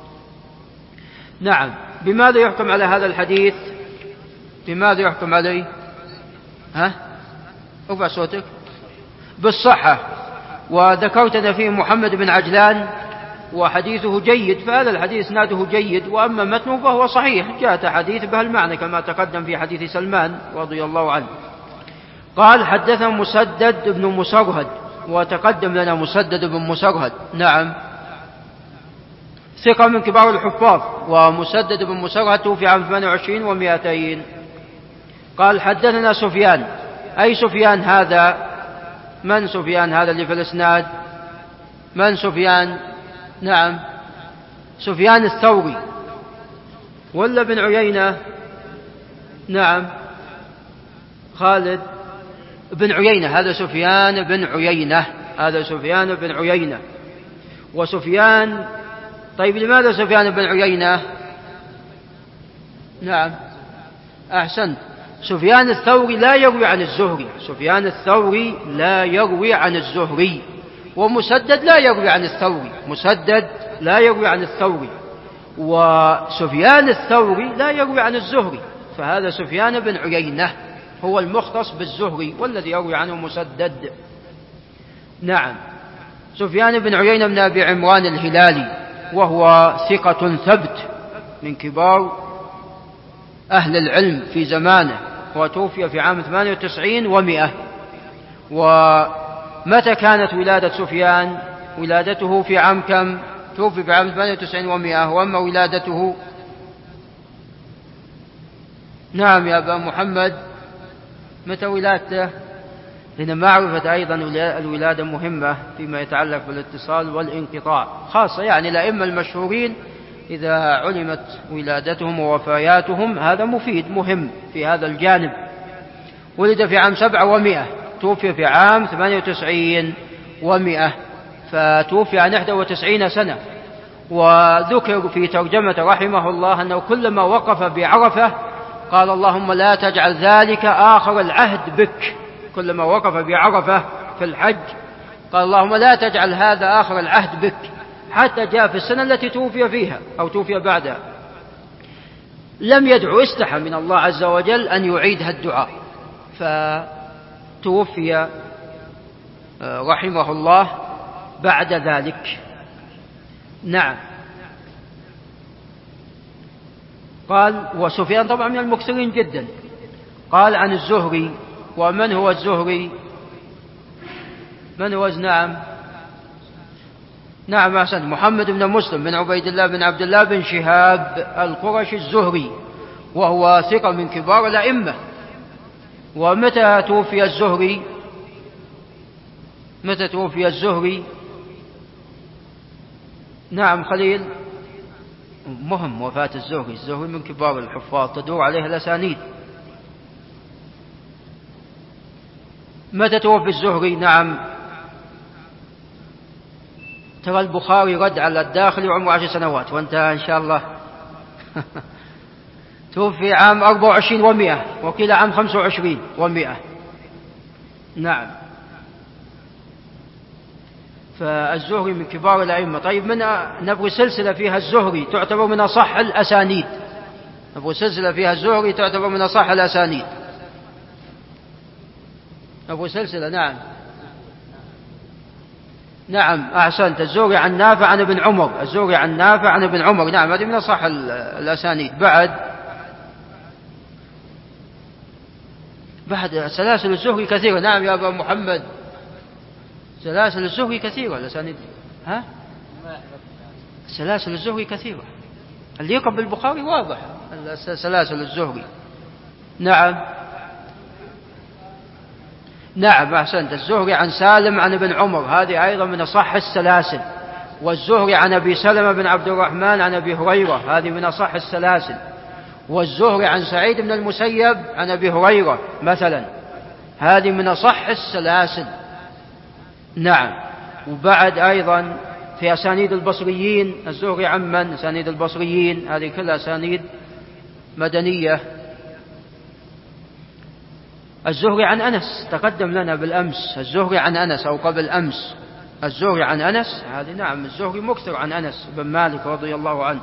A: نعم. بماذا يحكم على هذا الحديث؟ بماذا يحكم عليه؟ ها؟ ارفع صوتك. بالصحة. وذكرتنا فيه محمد بن عجلان وحديثه جيد، فهذا الحديث اسناده جيد، وأما متنه فهو صحيح، جاءت حديث بهالمعنى كما تقدم في حديث سلمان رضي الله عنه. قال حدثنا مسدد بن مسرهد، وتقدم لنا مسدد بن مسرهد. نعم. ثقة من كبار الحفاظ. ومسدد بن مسرهد توفي عام ثمانية وعشرين ومئتين. قال حدثنا سفيان. أي سفيان هذا؟ من سفيان هذا اللي في الإسناد؟ من سفيان؟ نعم سفيان الثوري ولا بن عيينة؟ نعم خالد بن عيينة، هذا سفيان بن عيينة، هذا سفيان بن عيينة. وسفيان، طيب لماذا سفيان بن عيينة؟ نعم أحسنت، سفيان الثوري لا يروي عن الزهري، سفيان الثوري لا يروي عن الزهري، ومسدد لا يروي عن الثوري، مسدد لا يروي عن الثوري، وسفيان الثوري لا يروي عن الزهري، فهذا سفيان بن عيينة هو المختص بالزهري والذي يروي عنه مسدد. نعم سفيان بن عيينة بن أبي عمران الهلالي، وهو ثقة ثبت من كبار أهل العلم في زمانه، وتوفي في عام ثمانية وتسعين ومئة. ومتى كانت ولادة سفيان؟ ولادته في عام كم؟ توفي في عام ثمانية وتسعين ومئة. وأما ولادته، نعم يا أبا محمد، متى ولادته؟ لأن معرفة أيضا الولادة مهمة فيما يتعلق بالاتصال والانقطاع، خاصة يعني الأئمة المشهورين إذا علمت ولادتهم ووفياتهم هذا مفيد مهم في هذا الجانب. ولد في عام سبعة ومئة، توفي في عام ثمانية وتسعين ومئة، فتوفي عن إحدى وتسعين سنة. وذكر في ترجمة رحمه الله أنه كلما وقف بعرفة قال اللهم لا تجعل ذلك آخر العهد بك، كلما وقف بعرفة في الحج قال اللهم لا تجعل هذا آخر العهد بك، حتى جاء في السنة التي توفي فيها أو توفي بعدها لم يدعو، استحى من الله عز وجل أن يعيدها الدعاء، فتوفي رحمه الله بعد ذلك. نعم قال، وسفيان طبعا من المكثرين جدا. قال عن الزهري، ومن هو الزهري؟ من هو؟ نعم نعم أحسن، محمد بن مسلم بن عبيد الله بن عبد الله بن شهاب القرشي الزهري، وهو ثقة من كبار الأئمة. ومتى توفي الزهري؟ متى توفي الزهري؟ نعم خليل، مهم وفاة الزهري، الزهري من كبار الحفاظ تدور عليه الأسانيد. متى توفي الزهري؟ نعم ترى البخاري رد على الداخل وعمره عشر سنوات وانتهى إن شاء الله. توفي عام أربعة وعشرين ومئة، وقيل عام خمسة وعشرين ومئة. نعم فالزهري من كبار الأئمة. طيب من نبغي سلسلة فيها الزهري تعتبر من أصح الأسانيد، نبغي سلسلة فيها الزهري تعتبر من أصح الأسانيد، نبغي سلسلة. نعم نعم أحسنت، الزهري عن نافع عن ابن عمر، الزهري عن نافع عن ابن عمر، نعم هذه من أصح الأسانيد. بعد بعد سلاسل الزهري كثيرة. نعم يا أبا محمد، سلاسل الزهري كثيرة الأسانيد، ها سلاسل الزهري كثيرة، اللي يقرب بالبخاري واضح سلاسل الزهري. نعم نعم أحسنت، الزهري عن سالم عن ابن عمر، هذه أيضا من أصح السلاسل. والزهري عن أبي سلمة بن عبد الرحمن عن أبي هريرة، هذه من أصح السلاسل. والزهري عن سعيد بن المسيب عن أبي هريرة مثلا، هذه من أصح السلاسل. نعم وبعد أيضا في أسانيد البصريين، الزهري عن من؟ أسانيد البصريين، هذه كلها أسانيد مدنية. الزهري عن أنس تقدم لنا بالأمس، الزهري عن أنس أو قبل أمس، الزهري عن أنس، هذه نعم الزهري مكثر عن أنس بن مالك رضي الله عنه.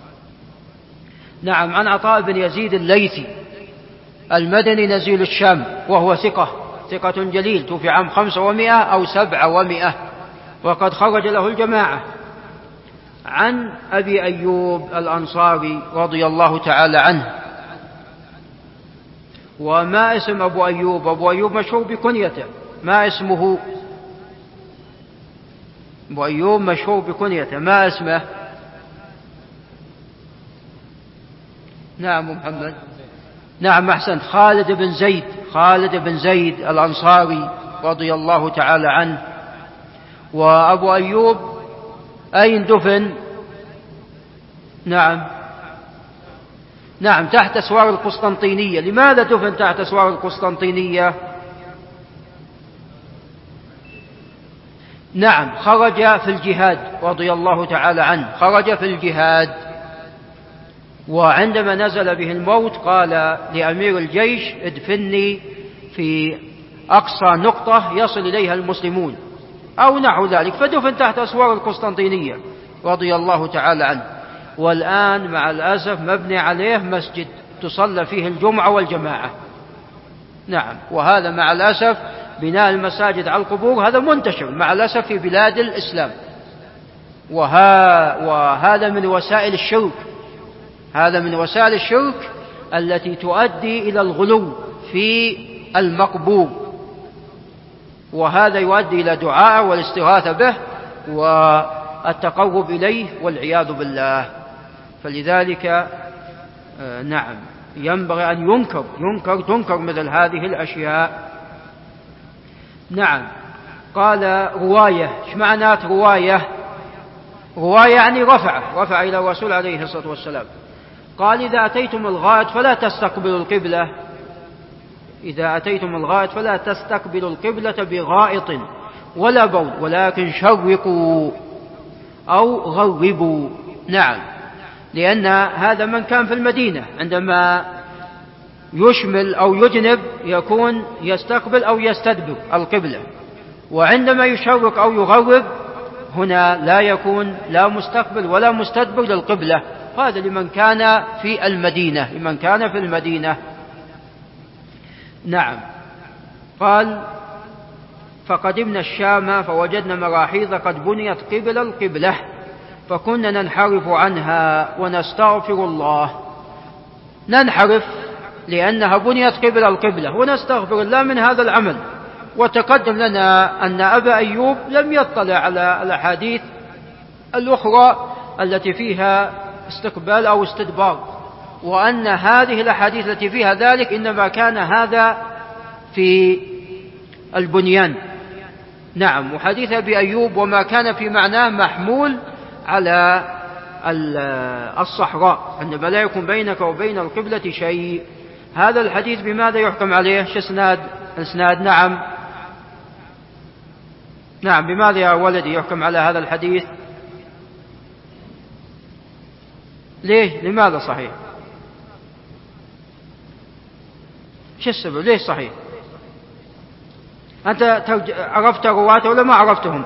A: نعم عن عطاء بن يزيد الليثي المدني نزيل الشام، وهو ثقة ثقة جليل، توفي عام خمسة ومئة أو سبعة ومئة، وقد خرج له الجماعة. عن أبي أيوب الأنصاري رضي الله تعالى عنه. وما اسم أبو أيوب؟ أبو أيوب مشهور بكنيته، ما اسمه؟ أبو أيوب مشهور بكنيته، ما اسمه؟ نعم محمد، نعم أحسنت، خالد بن زيد، خالد بن زيد الأنصاري رضي الله تعالى عنه. وأبو أيوب أين دفن؟ نعم نعم تحت أسوار القسطنطينية. لماذا دفن تحت أسوار القسطنطينية؟ نعم خرج في الجهاد رضي الله تعالى عنه، خرج في الجهاد، وعندما نزل به الموت قال لأمير الجيش ادفني في أقصى نقطة يصل إليها المسلمون أو نحو ذلك، فدفن تحت أسوار القسطنطينية رضي الله تعالى عنه. والآن مع الأسف مبني عليه مسجد تصلى فيه الجمعة والجماعة. نعم، وهذا مع الأسف بناء المساجد على القبور هذا منتشر مع الأسف في بلاد الإسلام، وها وهذا من وسائل الشرك، هذا من وسائل الشرك التي تؤدي إلى الغلو في المقبور، وهذا يؤدي إلى دعاء والاستغاثة به والتقرب إليه والعياذ بالله. فلذلك نعم ينبغي أن ينكر ينكر تنكر مثل هذه الأشياء. نعم قال رواية، ايش معنى رواية؟ رواية يعني رفع رفع إلى الرسول عليه الصلاة والسلام. قال إذا أتيتم الغائط فلا تستقبلوا القبلة، إذا أتيتم الغائط فلا تستقبلوا القبلة بغائط ولا بول، ولكن شرقوا أو غربوا. نعم، لأن هذا من كان في المدينة عندما يشمل أو يجنب يكون يستقبل أو يستدبر القبلة، وعندما يشرق أو يغرب هنا لا يكون لا مستقبل ولا مستدبر للقبلة. هذا لمن كان في المدينة لمن كان في المدينة. نعم قال فقدمنا الشام فوجدنا مراحيض قد بنيت قبل القبلة فكنا ننحرف عنها ونستغفر الله. ننحرف لأنها بنيت قبل القبلة ونستغفر الله من هذا العمل. وتقدم لنا أن أبا أيوب لم يطلع على الأحاديث الأخرى التي فيها استقبال أو استدبار، وأن هذه الأحاديث التي فيها ذلك إنما كان هذا في البنيان. نعم، وحديث أبي أيوب وما كان في معناه محمول على الصحراء عندما لا يكون بينك وبين القبلة شيء. هذا الحديث بماذا يحكم عليه؟ شسناد اسناد نعم نعم بماذا يا ولدي يحكم على هذا الحديث؟ ليه؟ لماذا صحيح؟ شو السبب؟ ليش صحيح؟ أنت عرفت رواته ولا ما عرفتهم؟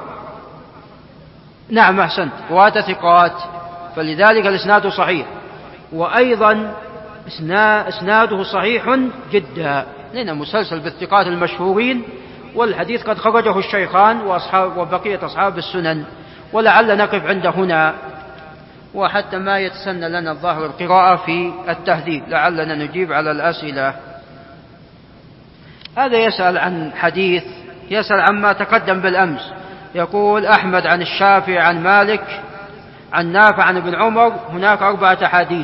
A: نعم أحسنت، رواة ثقات، فلذلك الإسناد صحيح، وأيضا إسناده صحيح جدا لأنه مسلسل بالثقات المشهورين، والحديث قد خرجه الشيخان وأصحاب وبقية أصحاب السنن. ولعل نقف عند هنا، وحتى ما يتسنى لنا الظاهر القراءة في التهذيب لعلنا نجيب على الأسئلة. هذا يسأل عن حديث، يسأل عما تقدم بالأمس، يقول أحمد عن الشافعي عن مالك عن نافع عن ابن عمر هناك أربعة أحاديث.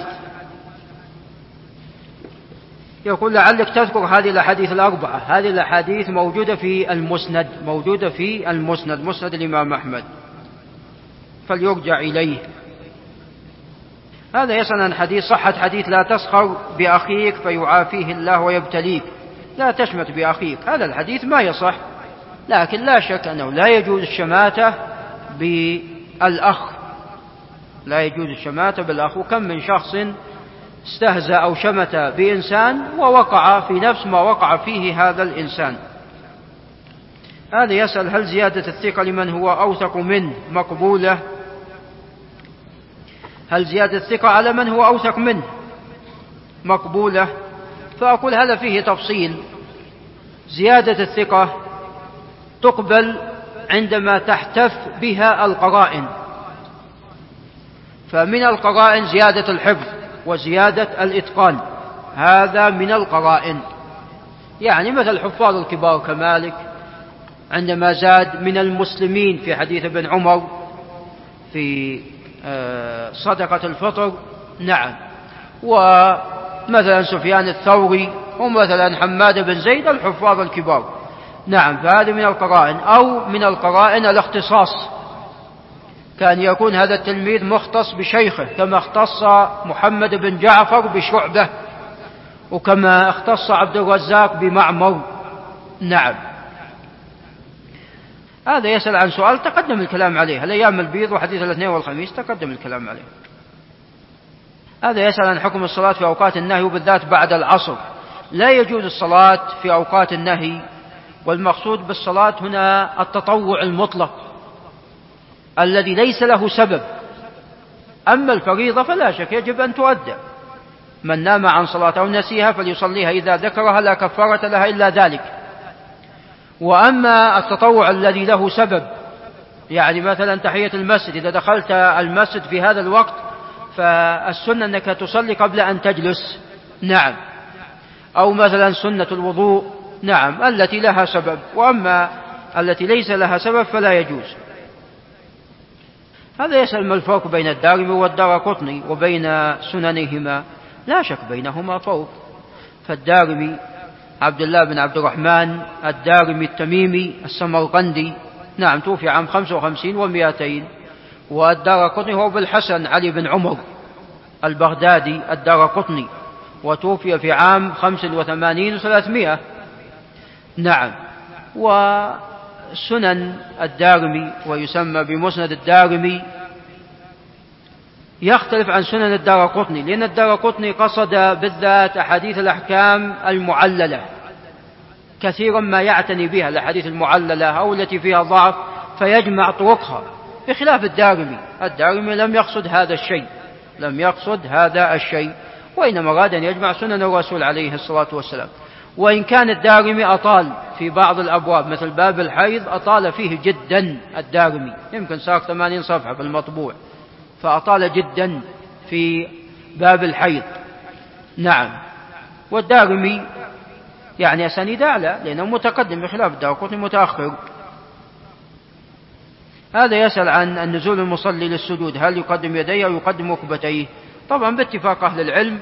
A: يقول لعلك تذكر هذه الأحاديث الأربعة. هذه الأحاديث موجودة في المسند موجودة في المسند مسند الإمام أحمد، فليرجع إليه. هذا يسأل عن حديث صحة حديث لا تسخر بأخيك فيعافيه الله ويبتليك، لا تشمت بأخيك. هذا الحديث ما يصح، لكن لا شك أنه لا يجوز الشماتة بالأخ، لا يجوز الشماتة بالأخ. وكم من شخص استهزأ أو شمت بإنسان ووقع في نفس ما وقع فيه هذا الإنسان. هذا يسأل هل زيادة الثقة لمن هو أوثق منه مقبولة؟ هل زيادة الثقة على من هو أوثق منه مقبولة؟ فأقول هذا فيه تفصيل. زيادة الثقة تقبل عندما تحتف بها القرائن، فمن القرائن زيادة الحفظ وزيادة الإتقان، هذا من القرائن. يعني مثل حفاظ الكبار كمالك عندما زاد من المسلمين في حديث ابن عمر في صدقة الفطر. نعم، ومثلا سفيان الثوري ومثلا حماد بن زيد الحفاظ الكبار. نعم، فهذه من القرائن. أو من القرائن الاختصاص، كان يكون هذا التلميذ مختص بشيخه، كما اختص محمد بن جعفر بشعبة، وكما اختص عبد الرزاق بمعمر. نعم. هذا يسأل عن سؤال تقدم الكلام عليه، الأيام البيض وحديث الاثنين والخميس تقدم الكلام عليه. هذا يسأل عن حكم الصلاة في أوقات النهي وبالذات بعد العصر. لا يجوز الصلاة في أوقات النهي، والمقصود بالصلاة هنا التطوع المطلق الذي ليس له سبب. أما الفريضة فلا شك يجب أن تؤدى، من نام عن صلاة أو نسيها فليصليها إذا ذكرها لا كفارة لها إلا ذلك. وأما التطوع الذي له سبب، يعني مثلا تحية المسجد، إذا دخلت المسجد في هذا الوقت فالسنة أنك تصلي قبل أن تجلس. نعم. أو مثلا سنة الوضوء، نعم، التي لها سبب. وأما التي ليس لها سبب فلا يجوز. هذا يسأل ما الفرق بين الدارمي والدارقطني وبين سننهما. لا شك بينهما فرق. فالدارمي عبد الله بن عبد الرحمن الدارمي التميمي السمرقندي، نعم، توفي عام خمسة وخمسين ومئتين. والدارقطني هو بالحسن علي بن عمر البغدادي الدارقطني، وتوفي في عام خمس وثمانين وثلاثمائة. نعم. وسنن الدارمي ويسمى بمسند الدارمي يختلف عن سنن الدارقطني، لأن الدارقطني قصد بالذات أحاديث الأحكام المعللة، كثيرا ما يعتني بها الأحاديث المعللة أو التي فيها ضعف فيجمع طرقها، بخلاف الدارمي. الدارمي لم يقصد هذا الشيء، لم يقصد هذا الشيء، وإنما أراد أن يجمع سنن الرسول عليه الصلاة والسلام. وإن كان الدارمي أطال في بعض الأبواب، مثل باب الحيض أطال فيه جدا الدارمي، يمكن ساق ثمانين صفحة في المطبوع، فأطال جدا في باب الحيض. نعم. والدارمي يعني أسانيد أعلى لأنه متقدم، بخلاف الدارقطني متأخر. هذا يسأل عن النزول المصلي للسجود، هل يقدم يديه أو يقدم ركبتيه؟ طبعا باتفاق أهل العلم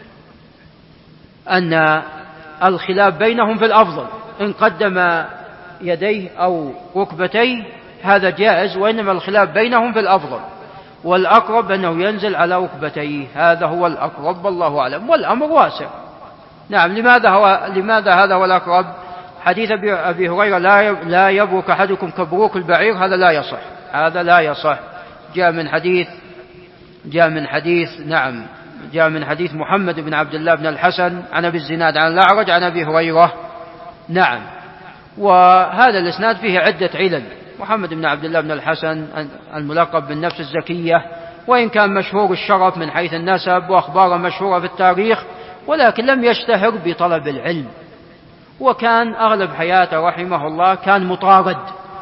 A: أن الخلاف بينهم في الأفضل، إن قدم يديه أو ركبتيه هذا جائز، وإنما الخلاف بينهم في الأفضل، والأقرب أنه ينزل على ركبتيه، هذا هو الأقرب والله أعلم، والأمر واسع. نعم. لماذا هو لماذا هذا هو الأقرب؟ حديث أبي هريرة لا لا يبرك أحدكم كبروك البعير، هذا لا يصح، هذا لا يصح. جاء من حديث جاء من حديث نعم جاء من حديث محمد بن عبد الله بن الحسن عن أبي الزناد عن الأعرج عن أبي هريرة. نعم. وهذا الإسناد فيه عدة علل. محمد بن عبد الله بن الحسن الملقب بالنفس الزكية، وإن كان مشهور الشرف من حيث النسب وأخباره مشهورة في التاريخ، ولكن لم يشتهر بطلب العلم، وكان أغلب حياته رحمه الله كان مطارد،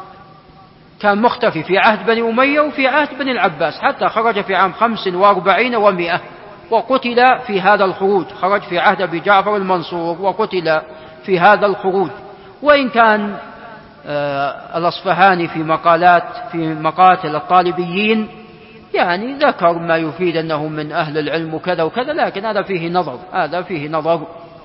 A: كان مختفي في عهد بني أمية وفي عهد بني العباس، حتى خرج في عام خمس وأربعين ومئة وقتل في هذا الخروج، خرج في عهد أبي جعفر المنصور وقتل في هذا الخروج. وإن كان آه الأصفهاني في مقالات في مقاتل الطالبيين يعني ذكر ما يفيد أنه من أهل العلم وكذا وكذا، لكن هذا فيه نظر هذا فيه نظر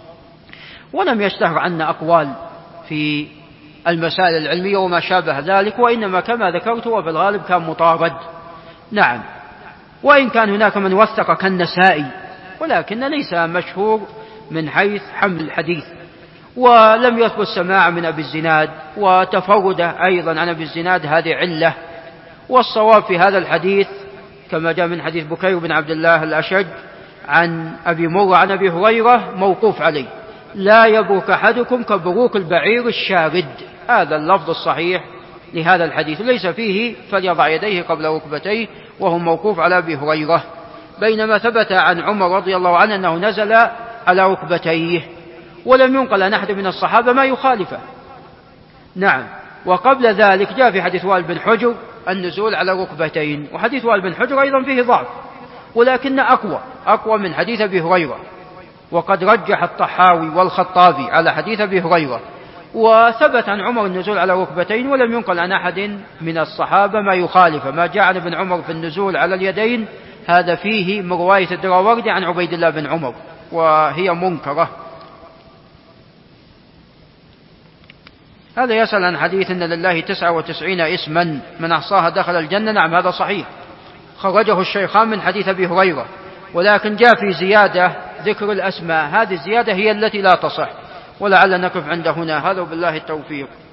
A: ولم يشتهر عنا أقوال في المسائل العلمية وما شابه ذلك، وإنما كما ذكرت وفي الغالب كان مطارد. نعم. وإن كان هناك من وثق كالنسائي، ولكن ليس مشهور من حيث حمل الحديث، ولم يثبت السماع من أبي الزناد، وتفرده أيضا عن أبي الزناد هذه علة. والصواب في هذا الحديث كما جاء من حديث بكير بن عبد الله الأشج عن أبي مرة عن أبي هريرة موقوف عليه: لا يبرك أحدكم كبروك البعير الشارد. هذا اللفظ الصحيح لهذا الحديث، ليس فيه فليضع يديه قبل ركبتيه، وهو موقوف على أبي هريرة، بينما ثبت عن عمر رضي الله عنه أنه نزل على ركبتيه، ولم ينقل عن أحد من الصحابة ما يخالفه. نعم. وقبل ذلك جاء في حديث وائل بن حجر النزول على ركبتين، وحديث وائل بن حجر أيضا فيه ضعف، ولكن أقوى أقوى من حديث أبي هريرة، وقد رجح الطحاوي والخطابي على حديث أبي هريرة. وثبت عن عمر النزول على ركبتين، ولم ينقل عن أحد من الصحابة ما يخالف. ما جاء عن ابن عمر في النزول على اليدين هذا فيه من رواية الدراوردي عن عبيد الله بن عمر، وهي منكرة. هذا يسأل عن حديث إن لله تسعة وتسعين اسما من أحصاها دخل الجنة. نعم هذا صحيح، خرجه الشيخان من حديث أبي هريرة، ولكن جاء في زيادة ذكر الأسماء، هذه الزيادة هي التي لا تصح، ولعل نقف عند هنا. هذا وبالله التوفيق.